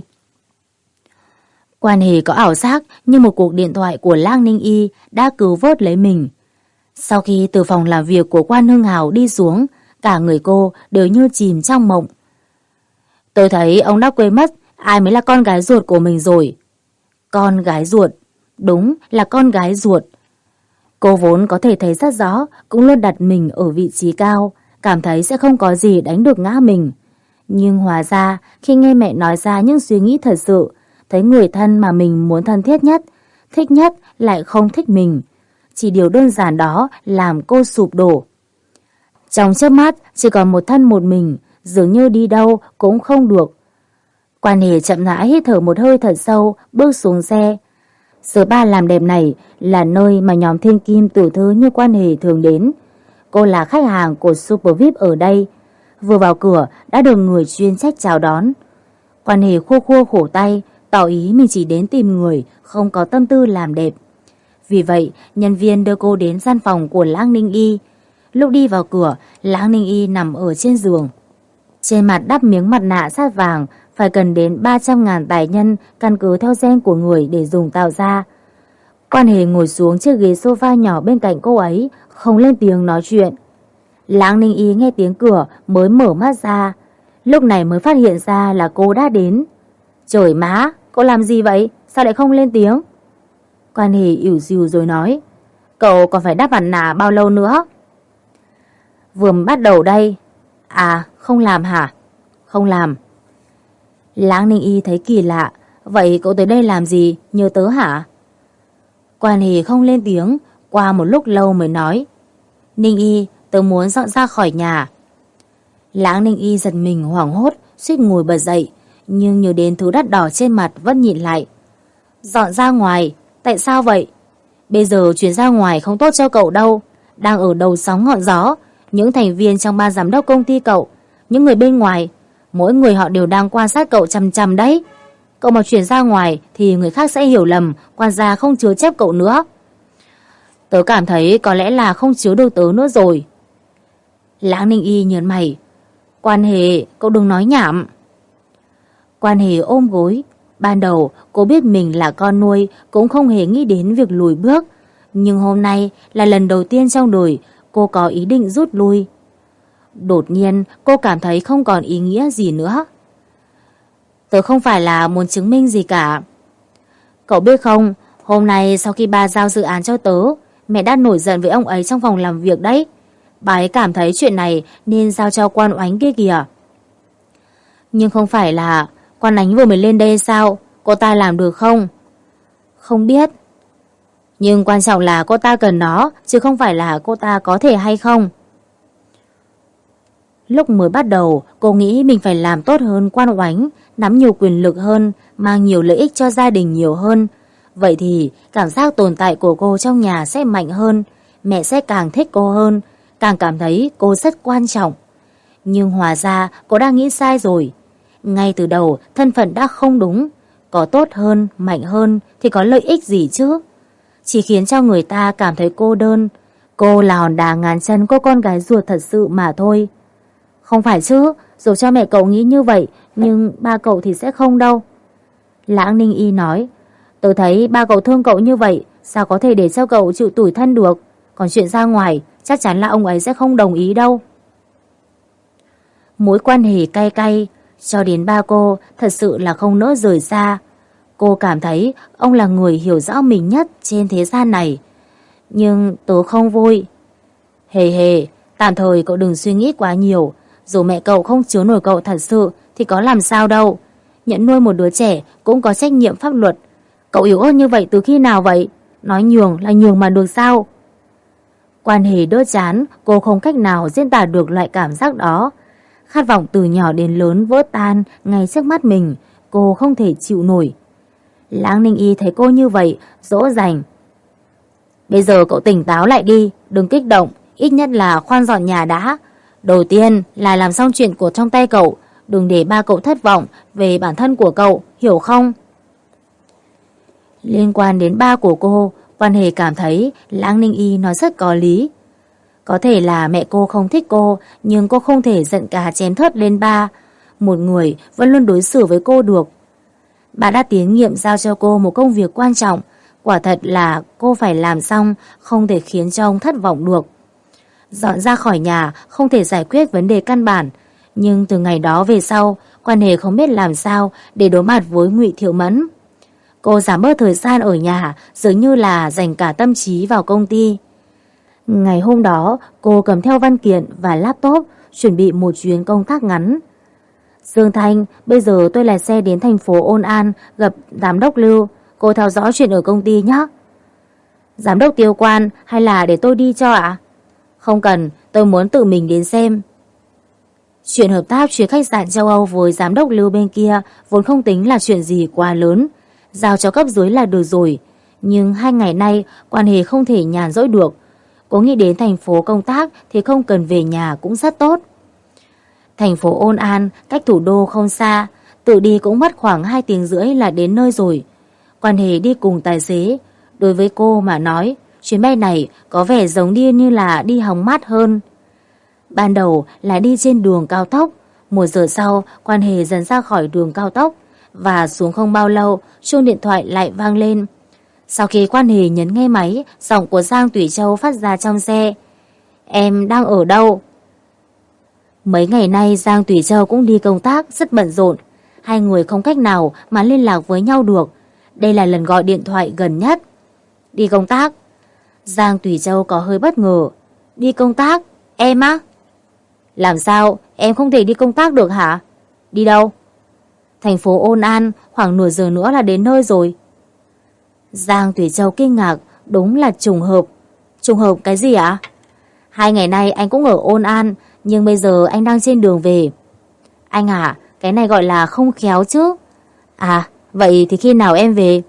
Quan Hề có ảo giác như một cuộc điện thoại của Lăng Ninh Y đã cứu vớt lấy mình. Sau khi từ phòng làm việc của Quan Hưng Hào đi xuống, cả người cô đều như chìm trong mộng. Tôi thấy ông đã quên mất ai mới là con gái ruột của mình rồi. Con gái ruột, đúng là con gái ruột. Cô vốn có thể thấy rất rõ, cũng luôn đặt mình ở vị trí cao, cảm thấy sẽ không có gì đánh được ngã mình. Nhưng hóa ra, khi nghe mẹ nói ra những suy nghĩ thật sự, thấy người thân mà mình muốn thân thiết nhất, thích nhất lại không thích mình. Chỉ điều đơn giản đó làm cô sụp đổ. Trong chớp mắt, chỉ còn một thân một mình, dường như đi đâu cũng không được. Quan Hề chậm rãi hít thở một hơi thật sâu, bước xuống xe. Spa làm đẹp này là nơi mà nhóm thiên kim tiểu thư như Quan Hề thường đến. Cô là khách hàng của Super vi ai pi ở đây. Vừa vào cửa đã được người chuyên trách chào đón. Quan Hề khua khua khổ tay, tỏ ý mình chỉ đến tìm người, không có tâm tư làm đẹp. Vì vậy, nhân viên đưa cô đến gian phòng của Lăng Ninh Y. Lúc đi vào cửa, Lăng Ninh Y nằm ở trên giường. Trên mặt đắp miếng mặt nạ sát vàng, phải cần đến ba trăm ngàn tài nhân căn cứ theo gen của người để dùng tạo ra. Quan Hề ngồi xuống chiếc ghế sofa nhỏ bên cạnh cô ấy, không lên tiếng nói chuyện. Lăng Ninh Y nghe tiếng cửa mới mở mắt ra. Lúc này mới phát hiện ra là cô đã đến. Trời má, cô làm gì vậy? Sao lại không lên tiếng? Quan Hề ỉu xìu rồi nói. Cậu còn phải đắp mặt nạ bao lâu nữa? Vừa mới bắt đầu đây. À, không làm hả? Không làm. Lăng Ninh Y thấy kỳ lạ. Vậy cậu tới đây làm gì? Nhớ tớ hả? Quan Hề không lên tiếng. Qua một lúc lâu mới nói. Ninh Y, tớ muốn dọn ra khỏi nhà. Lăng Ninh Y giật mình hoảng hốt, suýt ngồi bật dậy. Nhưng nhớ đến thứ đắt đỏ trên mặt vẫn nhịn lại. Dọn ra ngoài? Tại sao vậy? Bây giờ chuyển ra ngoài không tốt cho cậu đâu. Đang ở đầu sóng ngọn gió. Những thành viên trong ban giám đốc công ty cậu, những người bên ngoài, mỗi người họ đều đang quan sát cậu chằm chằm đấy. Cậu mà chuyển ra ngoài thì người khác sẽ hiểu lầm quan gia không chứa chấp cậu nữa. Tớ cảm thấy có lẽ là không chứa được tớ nữa rồi. Lăng Ninh Y nhớn mày. Quan Hề, cậu đừng nói nhảm. Quan Hề ôm gối. Ban đầu cô biết mình là con nuôi, cũng không hề nghĩ đến việc lùi bước. Nhưng hôm nay là lần đầu tiên trong đời cô có ý định rút lui. Đột nhiên cô cảm thấy không còn ý nghĩa gì nữa. Tớ không phải là muốn chứng minh gì cả. Cậu biết không, hôm nay sau khi ba giao dự án cho tớ, mẹ đã nổi giận với ông ấy trong phòng làm việc đấy. Bà ấy cảm thấy chuyện này nên giao cho Quan Oánh kia kìa. Nhưng không phải là Quan Oánh vừa mới lên đây sao? Cô ta làm được không? Không biết. Nhưng quan trọng là cô ta cần nó, chứ không phải là cô ta có thể hay không. Lúc mới bắt đầu, cô nghĩ mình phải làm tốt hơn Quan Oánh, nắm nhiều quyền lực hơn, mang nhiều lợi ích cho gia đình nhiều hơn. Vậy thì cảm giác tồn tại của cô trong nhà sẽ mạnh hơn, mẹ sẽ càng thích cô hơn, càng cảm thấy cô rất quan trọng. Nhưng hóa ra cô đã nghĩ sai rồi. Ngay từ đầu thân phận đã không đúng. Có tốt hơn, mạnh hơn thì có lợi ích gì chứ? Chỉ khiến cho người ta cảm thấy cô đơn. Cô là hòn đá ngàn chân cô con gái ruột thật sự mà thôi. Không phải chứ, dù cho mẹ cậu nghĩ như vậy, nhưng ba cậu thì sẽ không đâu. Lăng Ninh Y nói. Tôi thấy ba cậu thương cậu như vậy, sao có thể để cho cậu chịu tủi thân được? Còn chuyện ra ngoài, chắc chắn là ông ấy sẽ không đồng ý đâu. Mối quan hệ cay cay, cho đến ba cô thật sự là không nỡ rời xa. Cô cảm thấy ông là người hiểu rõ mình nhất trên thế gian này. Nhưng tớ không vui. Hề hề, tạm thời cậu đừng suy nghĩ quá nhiều. Dù mẹ cậu không chứa nổi cậu thật sự thì có làm sao đâu. Nhận nuôi một đứa trẻ cũng có trách nhiệm pháp luật. Cậu yếu ớt như vậy từ khi nào vậy? Nói nhường là nhường mà được sao? Quan Hề đỡ chán, cô không cách nào diễn tả được loại cảm giác đó. Khát vọng từ nhỏ đến lớn vỡ tan ngay trước mắt mình, cô không thể chịu nổi. Lăng Ninh Y thấy cô như vậy, dỗ dành. Bây giờ cậu tỉnh táo lại đi, đừng kích động, ít nhất là khoan dọn nhà đã. Đầu tiên là làm xong chuyện của trong tay cậu, đừng để ba cậu thất vọng về bản thân của cậu, hiểu không? Liên quan đến ba của cô, Quan Hề cảm thấy Lăng Ninh Y nói rất có lý. Có thể là mẹ cô không thích cô, nhưng cô không thể giận cả chém thớt lên ba. Một người vẫn luôn đối xử với cô được. Bà đã tiến nhiệm giao cho cô một công việc quan trọng, quả thật là cô phải làm xong, không thể khiến cho ông thất vọng được. Dọn ra khỏi nhà không thể giải quyết vấn đề căn bản, nhưng từ ngày đó về sau, Quan Hề không biết làm sao để đối mặt với Ngụy Thiệu Mẫn. Cô giảm bớt thời gian ở nhà, dường như là dành cả tâm trí vào công ty. Ngày hôm đó, cô cầm theo văn kiện và laptop, chuẩn bị một chuyến công tác ngắn. Dương Thanh, bây giờ tôi lái xe đến thành phố Ôn An gặp giám đốc Lưu, cô theo dõi chuyện ở công ty nhé. Giám đốc Tiêu Quan hay là để tôi đi cho ạ? Không cần, tôi muốn tự mình đến xem. Chuyện hợp tác chuyến khách sạn châu Âu với giám đốc Lưu bên kia vốn không tính là chuyện gì quá lớn, giao cho cấp dưới là được rồi. Nhưng hai ngày nay Quan Hề không thể nhàn rỗi được. Cô nghĩ đến thành phố công tác thì không cần về nhà cũng rất tốt. Thành phố Ôn An cách thủ đô không xa, tự đi cũng mất khoảng hai tiếng rưỡi là đến nơi rồi. Quan Hề đi cùng tài xế. Đối với cô mà nói, chuyến bay này có vẻ giống đi như là đi hóng mát hơn. Ban đầu là đi trên đường cao tốc, một giờ sau Quan Hề dần ra khỏi đường cao tốc và xuống không bao lâu chuông điện thoại lại vang lên. Sau khi Quan Hề nhấn nghe máy, giọng của Giang Thủy Châu phát ra trong xe. Em đang ở đâu? Mấy ngày nay Giang Thủy Châu cũng đi công tác rất bận rộn. Hai người không cách nào mà liên lạc với nhau được. Đây là lần gọi điện thoại gần nhất. Đi công tác? Giang Thủy Châu có hơi bất ngờ. Đi công tác? Em á? Làm sao? Em không thể đi công tác được hả? Đi đâu? Thành phố Ôn An, khoảng nửa giờ nữa là đến nơi rồi. Giang Thủy Châu kinh ngạc, đúng là trùng hợp. Trùng hợp cái gì ạ? Hai ngày nay anh cũng ở Ôn An, nhưng bây giờ anh đang trên đường về. Anh à, cái này gọi là không khéo chứ. À, vậy thì khi nào em về?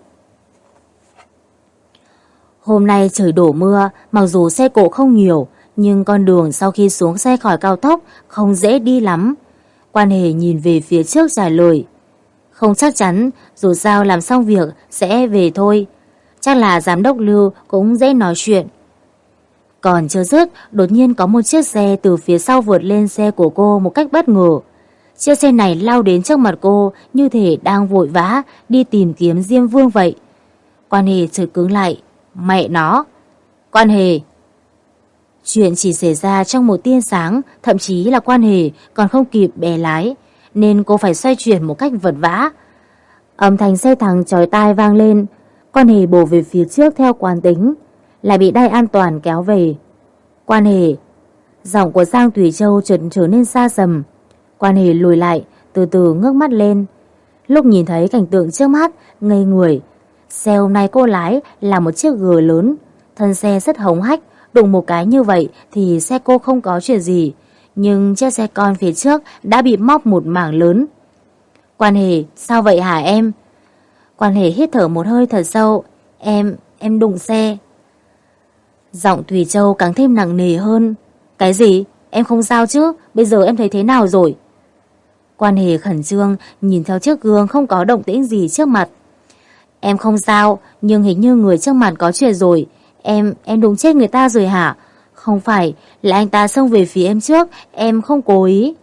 Hôm nay trời đổ mưa, mặc dù xe cộ không nhiều, nhưng con đường sau khi xuống xe khỏi cao tốc không dễ đi lắm. Quan Hề nhìn về phía trước trả lời. Không chắc chắn, dù sao làm xong việc sẽ về thôi. Chắc là giám đốc Lưu cũng dễ nói chuyện. Còn chưa dứt, đột nhiên có một chiếc xe từ phía sau vượt lên xe của cô một cách bất ngờ. Chiếc xe này lao đến trước mặt cô như thể đang vội vã đi tìm kiếm Diêm Vương vậy. Quan Hề chợt cứng lại. Mẹ nó! Quan Hề! Chuyện chỉ xảy ra trong một tia sáng, thậm chí là Quan Hề còn không kịp bẻ lái, nên cô phải xoay chuyển một cách vật vã. Âm thanh xe thắng chói tai vang lên. Quan Hề bổ về phía trước theo quán tính, lại bị đai an toàn kéo về. Quan Hề! Giọng của Giang Thủy Châu chợt trở nên xa sầm. Quan Hề lùi lại, từ từ ngước mắt lên. Lúc nhìn thấy cảnh tượng trước mắt, ngây người. Xe hôm nay cô lái là một chiếc G lớn, thân xe rất hống hách, đụng một cái như vậy thì xe cô không có chuyện gì, nhưng chiếc xe con phía trước đã bị móc một mảng lớn. Quan Hề, sao vậy hả em? Quan Hề hít thở một hơi thật sâu. Em, em đụng xe. Giọng Thùy Châu càng thêm nặng nề hơn. Cái gì? Em không sao chứ? Bây giờ em thấy thế nào rồi? Quan Hề khẩn trương nhìn theo chiếc gương không có động tĩnh gì trước mặt. Em không sao, nhưng hình như người trước mặt có chuyện rồi. Em, em đụng chết người ta rồi hả? Không phải, là anh ta xông về phía em trước, em không cố ý.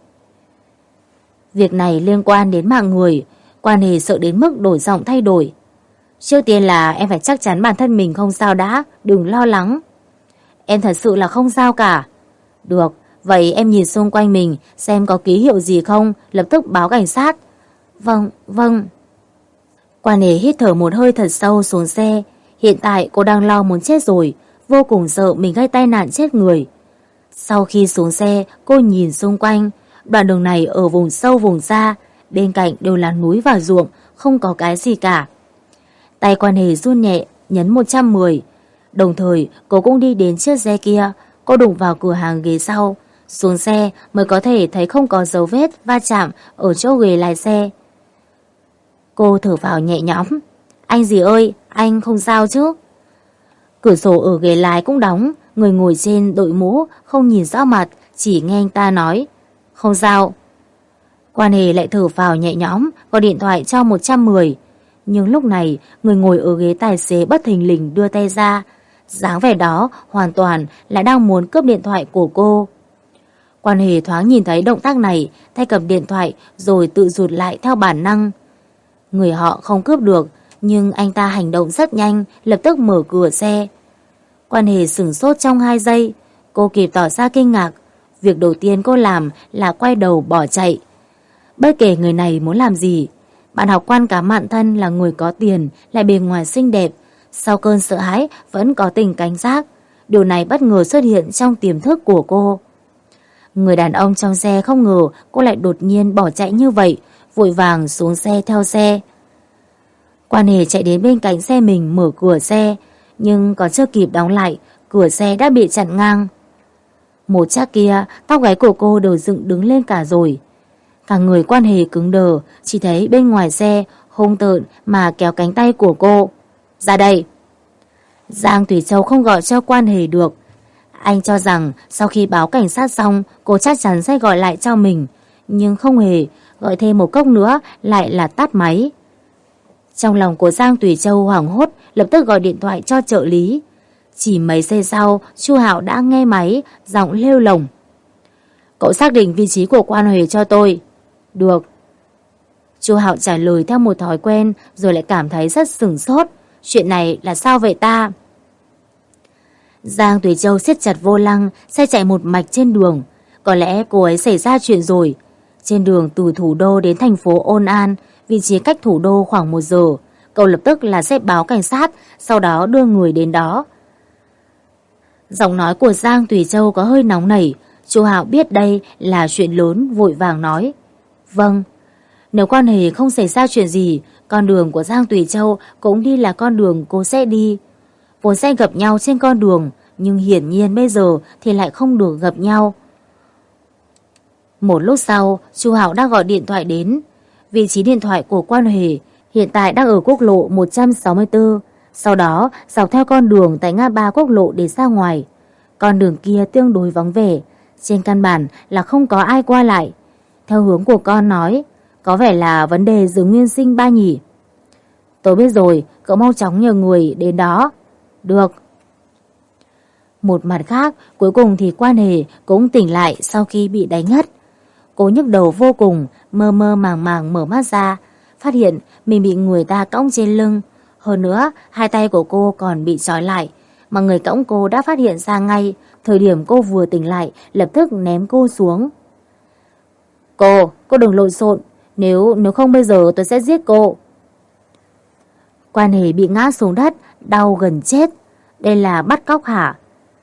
Việc này liên quan đến mạng người. Quan Hề sợ đến mức đổi giọng thay đổi. Trước tiên là em phải chắc chắn bản thân mình không sao đã, đừng lo lắng. Em thật sự là không sao cả. Được, vậy em nhìn xung quanh mình xem có ký hiệu gì không, lập tức báo cảnh sát. Vâng, vâng. Quan Hề hít thở một hơi thật sâu xuống xe. Hiện tại cô đang lo muốn chết rồi, vô cùng sợ mình gây tai nạn chết người. Sau khi xuống xe, cô nhìn xung quanh. Đoạn đường này ở vùng sâu vùng xa, bên cạnh đều là núi và ruộng, không có cái gì cả. Tay Quan Hề run nhẹ, nhấn một trăm mười. Đồng thời cô cũng đi đến chiếc xe kia. Cô đụng vào cửa hàng ghế sau. Xuống xe mới có thể thấy không có dấu vết va chạm ở chỗ ghế lái xe. Cô thở vào nhẹ nhõm. Anh gì ơi, anh không sao chứ? Cửa sổ ở ghế lái cũng đóng, người ngồi trên đội mũ không nhìn rõ mặt, chỉ nghe anh ta nói: "Không sao." Quan Hề lại thở phào nhẹ nhõm, gọi điện thoại cho một trăm mười. Nhưng lúc này, người ngồi ở ghế tài xế bất thình lình đưa tay ra, dáng vẻ đó hoàn toàn là đang muốn cướp điện thoại của cô. Quan Hề thoáng nhìn thấy động tác này, tay cầm điện thoại rồi tự rụt lại theo bản năng. Người họ không cướp được, nhưng anh ta hành động rất nhanh, lập tức mở cửa xe. Quan Hề sửng sốt trong hai giây, cô kịp tỏ ra kinh ngạc. Việc đầu tiên cô làm là quay đầu bỏ chạy. Bất kể người này muốn làm gì, bạn học Quan Cá Mặn Thân là người có tiền, lại bề ngoài xinh đẹp, sau cơn sợ hãi vẫn có tình cảnh giác. Điều này bất ngờ xuất hiện trong tiềm thức của cô. Người đàn ông trong xe không ngờ cô lại đột nhiên bỏ chạy như vậy, vội vàng xuống xe theo xe. Quan Hề chạy đến bên cạnh xe mình mở cửa xe, nhưng còn chưa kịp đóng lại, cửa xe đã bị chặn ngang. Một chắc kia, tóc gáy của cô đều dựng đứng lên cả rồi. Cả người Quan Hề cứng đờ, chỉ thấy bên ngoài xe hung tợn mà kéo cánh tay của cô. "Ra đây!" Giang Thủy Châu không gọi cho Quan Hề được. Anh cho rằng sau khi báo cảnh sát xong, cô chắc chắn sẽ gọi lại cho mình, nhưng không hề, gọi thêm một cốc nữa lại là tắt máy. Trong lòng của Giang Thủy Châu hoảng hốt, lập tức gọi điện thoại cho trợ lý. Chỉ mấy giây sau, Chu Hạo đã nghe máy, giọng lêu lồng: "Cậu xác định vị trí của Quan Hề cho tôi." "Được." Chu Hạo trả lời theo một thói quen, rồi lại cảm thấy rất sửng sốt. Chuyện này là sao vậy ta? Giang Thủy Châu siết chặt vô lăng, xe chạy một mạch trên đường. Có lẽ cô ấy xảy ra chuyện rồi. Trên đường từ thủ đô đến thành phố Ôn An, vị trí cách thủ đô khoảng một giờ. Cậu lập tức là sẽ báo cảnh sát, sau đó đưa người đến đó. Giọng nói của Giang Thủy Châu có hơi nóng nảy. Chu Hạo biết đây là chuyện lớn, vội vàng nói: "Vâng." Nếu Quan Hề không xảy ra chuyện gì, con đường của Giang Thủy Châu cũng đi là con đường cô sẽ đi. Vốn sẽ gặp nhau trên con đường, nhưng hiển nhiên bây giờ thì lại không được gặp nhau. Một lúc sau, Chu Hạo đã gọi điện thoại đến. Vị trí điện thoại của Quan Hề hiện tại đang ở quốc lộ một trăm sáu mươi tư. Sau đó, dọc theo con đường tại ngã ba quốc lộ để ra ngoài. Con đường kia tương đối vắng vẻ, trên căn bản là không có ai qua lại. Theo hướng của con nói, có vẻ là vấn đề rừng nguyên sinh ba nhỉ. Tôi biết rồi, cậu mau chóng nhờ người đến đó. Được. Một mặt khác, cuối cùng thì Quan Hề cũng tỉnh lại sau khi bị đánh ngất. Cô nhức đầu vô cùng, mơ mơ màng màng mở mắt ra, phát hiện mình bị người ta cõng trên lưng. Hơn nữa, hai tay của cô còn bị trói lại, mà người cõng cô đã phát hiện ra ngay. Thời điểm cô vừa tỉnh lại, lập tức ném cô xuống. Cô, cô đừng lộn xộn, nếu nếu không bây giờ tôi sẽ giết cô. Quan Hề bị ngã xuống đất, đau gần chết. Đây là bắt cóc hả?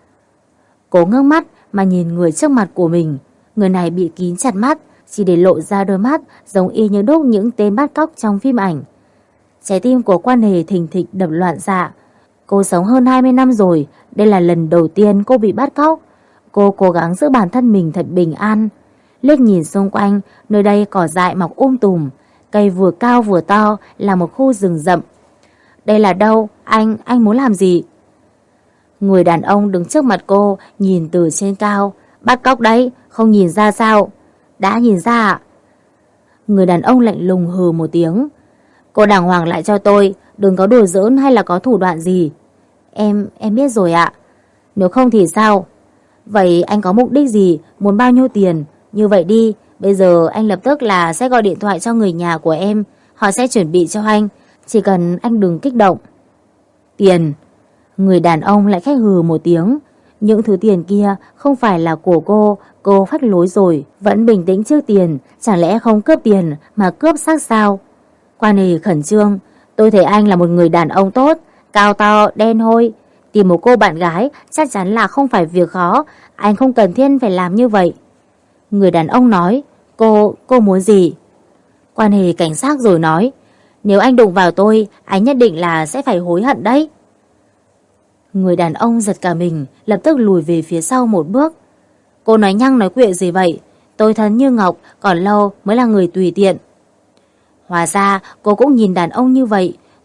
Cô ngước mắt mà nhìn người trước mặt của mình. Người này bị kín chặt mắt, chỉ để lộ ra đôi mắt giống y như đúc những tên bắt cóc trong phim ảnh. Trái tim của Quan Hề thình thịch đập loạn xạ. Cô sống hơn hai mươi năm rồi, đây là lần đầu tiên cô bị bắt cóc. Cô cố gắng giữ bản thân mình thật bình an. Liếc nhìn xung quanh, nơi đây cỏ dại mọc um tùm, cây vừa cao vừa to, là một khu rừng rậm. Đây là đâu? Anh, anh muốn làm gì? Người đàn ông đứng trước mặt cô, nhìn từ trên cao. Bắt cóc đấy, không nhìn ra sao? Đã nhìn ra ạ. Người đàn ông lạnh lùng hừ một tiếng. Cô đàng hoàng lại cho tôi, đừng có đùa giỡn hay là có thủ đoạn gì. Em, em biết rồi ạ. Nếu không thì sao? Vậy anh có mục đích gì? Muốn bao nhiêu tiền? Như vậy đi, bây giờ anh lập tức là sẽ gọi điện thoại cho người nhà của em. Họ sẽ chuẩn bị cho anh. Chỉ cần anh đừng kích động. Tiền. Người đàn ông lại khẽ hừ một tiếng. Những thứ tiền kia không phải là của cô. Cô phách lối rồi. Vẫn bình tĩnh trước tiền. Chẳng lẽ không cướp tiền mà cướp xác sao? Quan Hề khẩn trương. Tôi thấy anh là một người đàn ông tốt, cao to, đen hôi. Tìm một cô bạn gái chắc chắn là không phải việc khó. Anh không cần thiết phải làm như vậy. Người đàn ông nói. Cô, cô muốn gì? Quan Hề cảnh giác rồi nói. Nếu anh đụng vào tôi, anh nhất định là sẽ phải hối hận đấy. Người đàn ông giật cả mình, lập tức lùi về phía sau một bước. Cô nói nhăng nói quệ gì vậy? Tôi thân như ngọc, còn lâu mới là người tùy tiện. Hóa ra cô cũng nhìn đàn ông như vậy.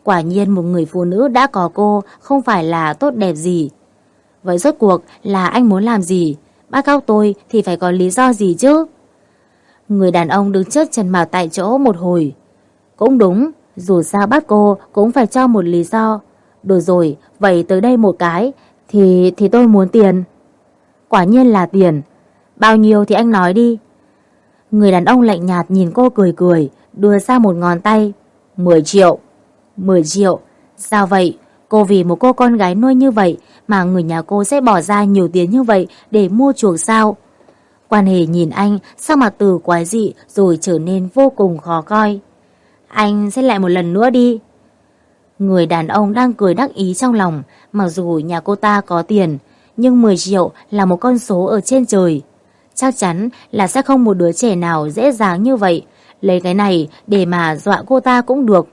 Quả nhiên một người phụ nữ đã có cô không phải là tốt đẹp gì. Vậy rốt cuộc là anh muốn làm gì? Bắt cóc tôi thì phải có lý do gì chứ? Người đàn ông đứng trước chân mặt tại chỗ một hồi. Cũng đúng, dù sao bắt cô cũng phải cho một lý do. Được rồi, vậy tới đây một cái. Thì thì tôi muốn tiền. Quả nhiên là tiền. Bao nhiêu thì anh nói đi. Người đàn ông lạnh nhạt nhìn cô cười cười, đưa ra một ngón tay. Mười triệu. Mười triệu. Sao vậy? Cô vì một cô con gái nuôi như vậy mà người nhà cô sẽ bỏ ra nhiều tiền như vậy để mua chuộc sao? Quan Hề nhìn anh, sắc mặt từ quái dị rồi trở nên vô cùng khó coi. Anh sẽ lại một lần nữa đi. Người đàn ông đang cười đắc ý trong lòng, mặc dù nhà cô ta có tiền, nhưng mười triệu là một con số ở trên trời. Chắc chắn là sẽ không một đứa trẻ nào dễ dàng như vậy, lấy cái này để mà dọa cô ta cũng được.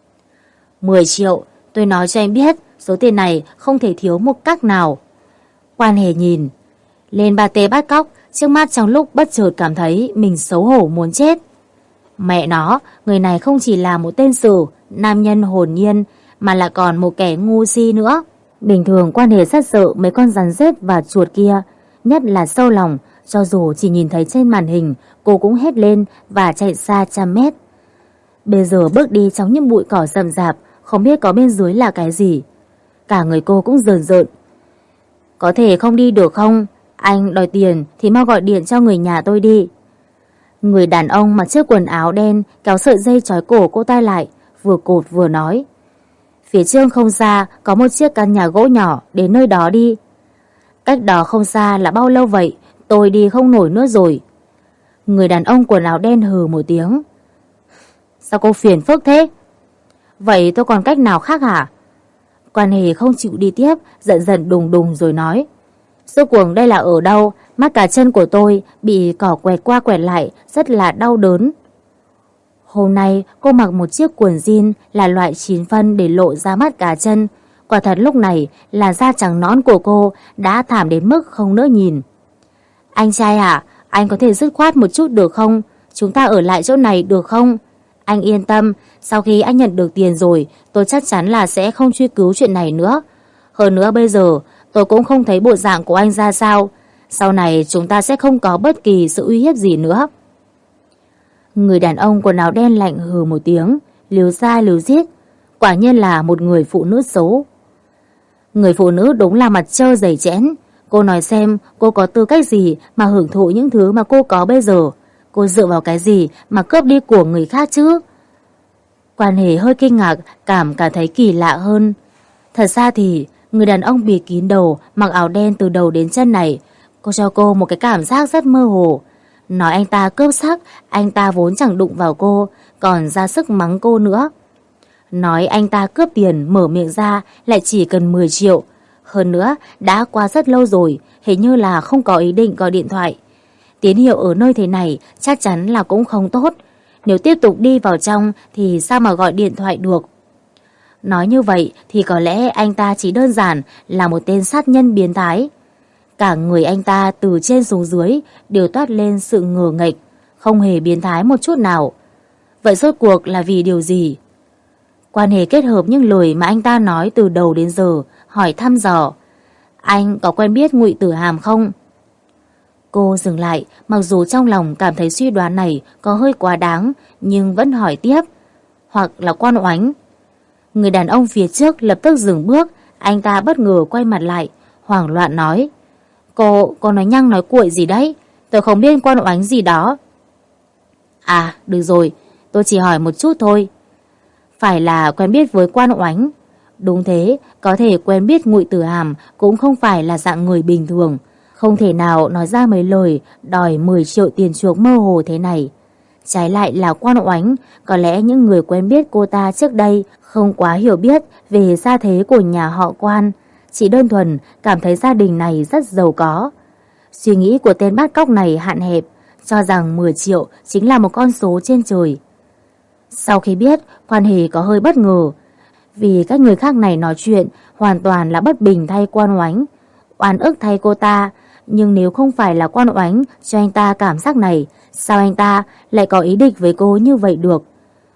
Mười triệu, tôi nói cho anh biết, số tiền này không thể thiếu một cách nào. Quan Hề nhìn lên ba tê bắt cóc, trước mắt trong lúc bất chợt cảm thấy mình xấu hổ muốn chết. Mẹ nó, người này không chỉ là một tên sử, nam nhân hồn nhiên, mà là còn một kẻ ngu si nữa. Bình thường Quan Hề rất sợ mấy con rắn rết và chuột kia, nhất là sâu lòng, cho dù chỉ nhìn thấy trên màn hình, cô cũng hét lên và chạy xa trăm mét. Bây giờ bước đi trong những bụi cỏ rậm rạp, không biết có bên dưới là cái gì. Cả người cô cũng rờn rợn. Có thể không đi được không? Anh đòi tiền thì mau gọi điện cho người nhà tôi đi. Người đàn ông mặc chiếc quần áo đen kéo sợi dây trói cổ cô ta lại, vừa cột vừa nói. Phía trước không xa có một chiếc căn nhà gỗ nhỏ, đến nơi đó đi. Cách đó không xa là bao lâu vậy? Tôi đi không nổi nữa rồi. Người đàn ông quần áo đen hừ một tiếng. Sao cô phiền phức thế? Vậy tôi còn cách nào khác hả? Quan Hề không chịu đi tiếp, giận dần đùng đùng rồi nói. Rốt cuộc đây là ở đâu? Mắt cả chân của tôi bị cỏ quẹt qua quẹt lại, rất là đau đớn. Hôm nay cô mặc một chiếc quần jean là loại chín phân để lộ ra mắt cả chân. Quả thật lúc này là da trắng nõn của cô đã thảm đến mức không nỡ nhìn. Anh trai à, anh có thể dứt khoát một chút được không? Chúng ta ở lại chỗ này được không? Anh yên tâm, sau khi anh nhận được tiền rồi, tôi chắc chắn là sẽ không truy cứu chuyện này nữa. Hơn nữa bây giờ, tôi cũng không thấy bộ dạng của anh ra sao. Sau này chúng ta sẽ không có bất kỳ sự uy hiếp gì nữa. Người đàn ông quần áo đen lạnh hừ một tiếng, liều ra liều giết. Quả nhiên là một người phụ nữ xấu. Người phụ nữ đúng là mặt trơ dày chẽn. Cô nói xem cô có tư cách gì mà hưởng thụ những thứ mà cô có bây giờ. Cô dựa vào cái gì mà cướp đi của người khác chứ? Quan Hề hơi kinh ngạc, cảm cảm thấy kỳ lạ hơn. Thật ra thì người đàn ông bịt kín đầu, mặc áo đen từ đầu đến chân này, cô cho cô một cái cảm giác rất mơ hồ. Nói anh ta cướp sắc, anh ta vốn chẳng đụng vào cô, còn ra sức mắng cô nữa. Nói anh ta cướp tiền, mở miệng ra lại chỉ cần mười triệu. Hơn nữa, đã qua rất lâu rồi, hình như là không có ý định gọi điện thoại. Tín hiệu ở nơi thế này chắc chắn là cũng không tốt. Nếu tiếp tục đi vào trong thì sao mà gọi điện thoại được? Nói như vậy thì có lẽ anh ta chỉ đơn giản là một tên sát nhân biến thái. Cả người anh ta từ trên xuống dưới đều toát lên sự ngờ nghệch, không hề biến thái một chút nào. Vậy rốt cuộc là vì điều gì? Quan Hề kết hợp những lời mà anh ta nói từ đầu đến giờ, hỏi thăm dò. Anh có quen biết Ngụy Tử Hàm không? Cô dừng lại, mặc dù trong lòng cảm thấy suy đoán này có hơi quá đáng, nhưng vẫn hỏi tiếp. Hoặc là Quan Oánh? Người đàn ông phía trước lập tức dừng bước, anh ta bất ngờ quay mặt lại, hoảng loạn nói. Cô, cô nói nhăng nói cuội gì đấy? Tôi không biết Quan Oánh gì đó. À, được rồi, tôi chỉ hỏi một chút thôi. Phải là quen biết với Quan Oánh? Đúng thế, có thể quen biết Ngụy Tử Hàm cũng không phải là dạng người bình thường. Không thể nào nói ra mấy lời đòi mười triệu tiền chuộc mơ hồ thế này. Trái lại là Quan Oánh, có lẽ những người quen biết cô ta trước đây không quá hiểu biết về gia thế của nhà họ Quan, chỉ đơn thuần cảm thấy gia đình này rất giàu có. Suy nghĩ của tên bắt cóc này hạn hẹp, cho rằng mười triệu chính là một con số trên trời. Sau khi biết, Quan Hề có hơi bất ngờ, vì các người khác này nói chuyện hoàn toàn là bất bình thay Quan Oánh, oan ức thay cô ta. Nhưng nếu không phải là Quan Oánh cho anh ta cảm giác này, sao anh ta lại có ý định với cô như vậy được?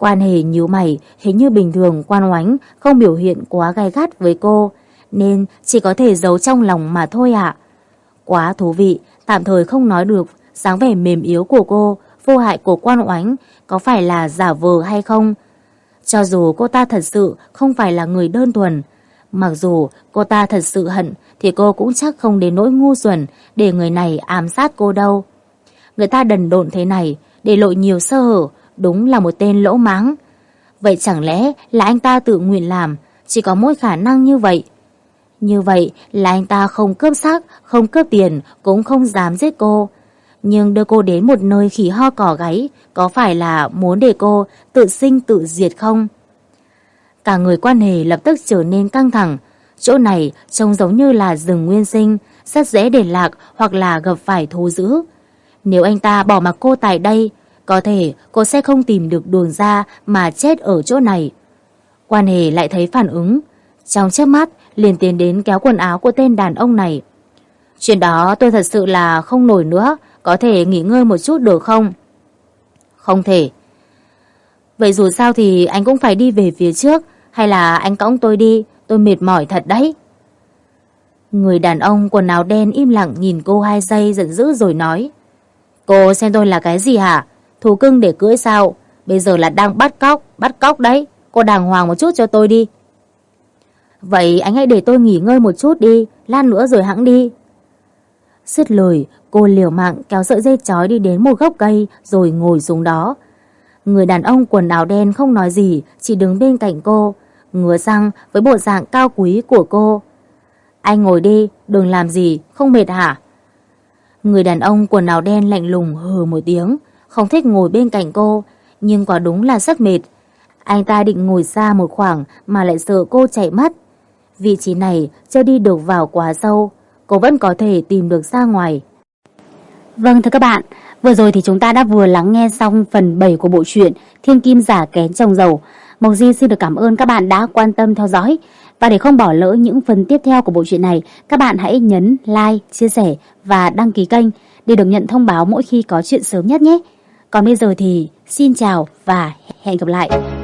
Quan Hề nhíu mày, hình như bình thường Quan Oánh không biểu hiện quá gay gắt với cô, nên chỉ có thể giấu trong lòng mà thôi ạ. Quá thú vị, tạm thời không nói được dáng vẻ mềm yếu của cô, vô hại của Quan Oánh có phải là giả vờ hay không. Cho dù cô ta thật sự không phải là người đơn thuần, mặc dù cô ta thật sự hận thì cô cũng chắc không đến nỗi ngu xuẩn để người này ám sát cô đâu. Người ta đần độn thế này, để lộ nhiều sơ hở, đúng là một tên lỗ mãng. Vậy chẳng lẽ là anh ta tự nguyện làm, chỉ có mỗi khả năng như vậy? Như vậy là anh ta không cướp xác, không cướp tiền, cũng không dám giết cô. Nhưng đưa cô đến một nơi khỉ ho cỏ gáy, có phải là muốn để cô tự sinh tự diệt không? Cả người Quan Hề lập tức trở nên căng thẳng. Chỗ này trông giống như là rừng nguyên sinh, rất dễ để lạc hoặc là gặp phải thú dữ. Nếu anh ta bỏ mặc cô tại đây, có thể cô sẽ không tìm được đường ra mà chết ở chỗ này. Quan Hề lại thấy phản ứng, trong chớp mắt liền tiến đến kéo quần áo của tên đàn ông này. Chuyện đó tôi thật sự là không nổi nữa, có thể nghỉ ngơi một chút được không? Không thể. Vậy dù sao thì anh cũng phải đi về phía trước, hay là anh cõng tôi đi, tôi mệt mỏi thật đấy. Người đàn ông quần áo đen im lặng nhìn cô hai giây giận dữ rồi nói: Cô xem tôi là cái gì hả? Thú cưng để cưỡi sao? Bây giờ là đang bắt cóc, bắt cóc đấy. Cô đàng hoàng một chút cho tôi đi. Vậy anh hãy để tôi nghỉ ngơi một chút đi, lát nữa rồi hẵng đi. Dứt lời, cô liều mạng kéo sợi dây trói đi đến một gốc cây rồi ngồi xuống đó. Người đàn ông quần áo đen không nói gì, chỉ đứng bên cạnh cô, ngứa răng với bộ dạng cao quý của cô. Anh ngồi đi, đừng làm gì, không mệt hả? Người đàn ông quần áo đen lạnh lùng hừ một tiếng, không thích ngồi bên cạnh cô, nhưng quả đúng là rất mệt. Anh ta định ngồi xa một khoảng mà lại sợ cô chạy mất. Vị trí này chưa đi được vào quá sâu, cô vẫn có thể tìm được ra ngoài. Vâng thưa các bạn, vừa rồi thì chúng ta đã vừa lắng nghe xong phần bảy của bộ truyện Thiên Kim Giả Kén Chồng Dầu. Mộc Di xin được cảm ơn các bạn đã quan tâm theo dõi. Và để không bỏ lỡ những phần tiếp theo của bộ truyện này, các bạn hãy nhấn like, chia sẻ và đăng ký kênh để được nhận thông báo mỗi khi có chuyện sớm nhất nhé. Còn bây giờ thì xin chào và hẹn gặp lại.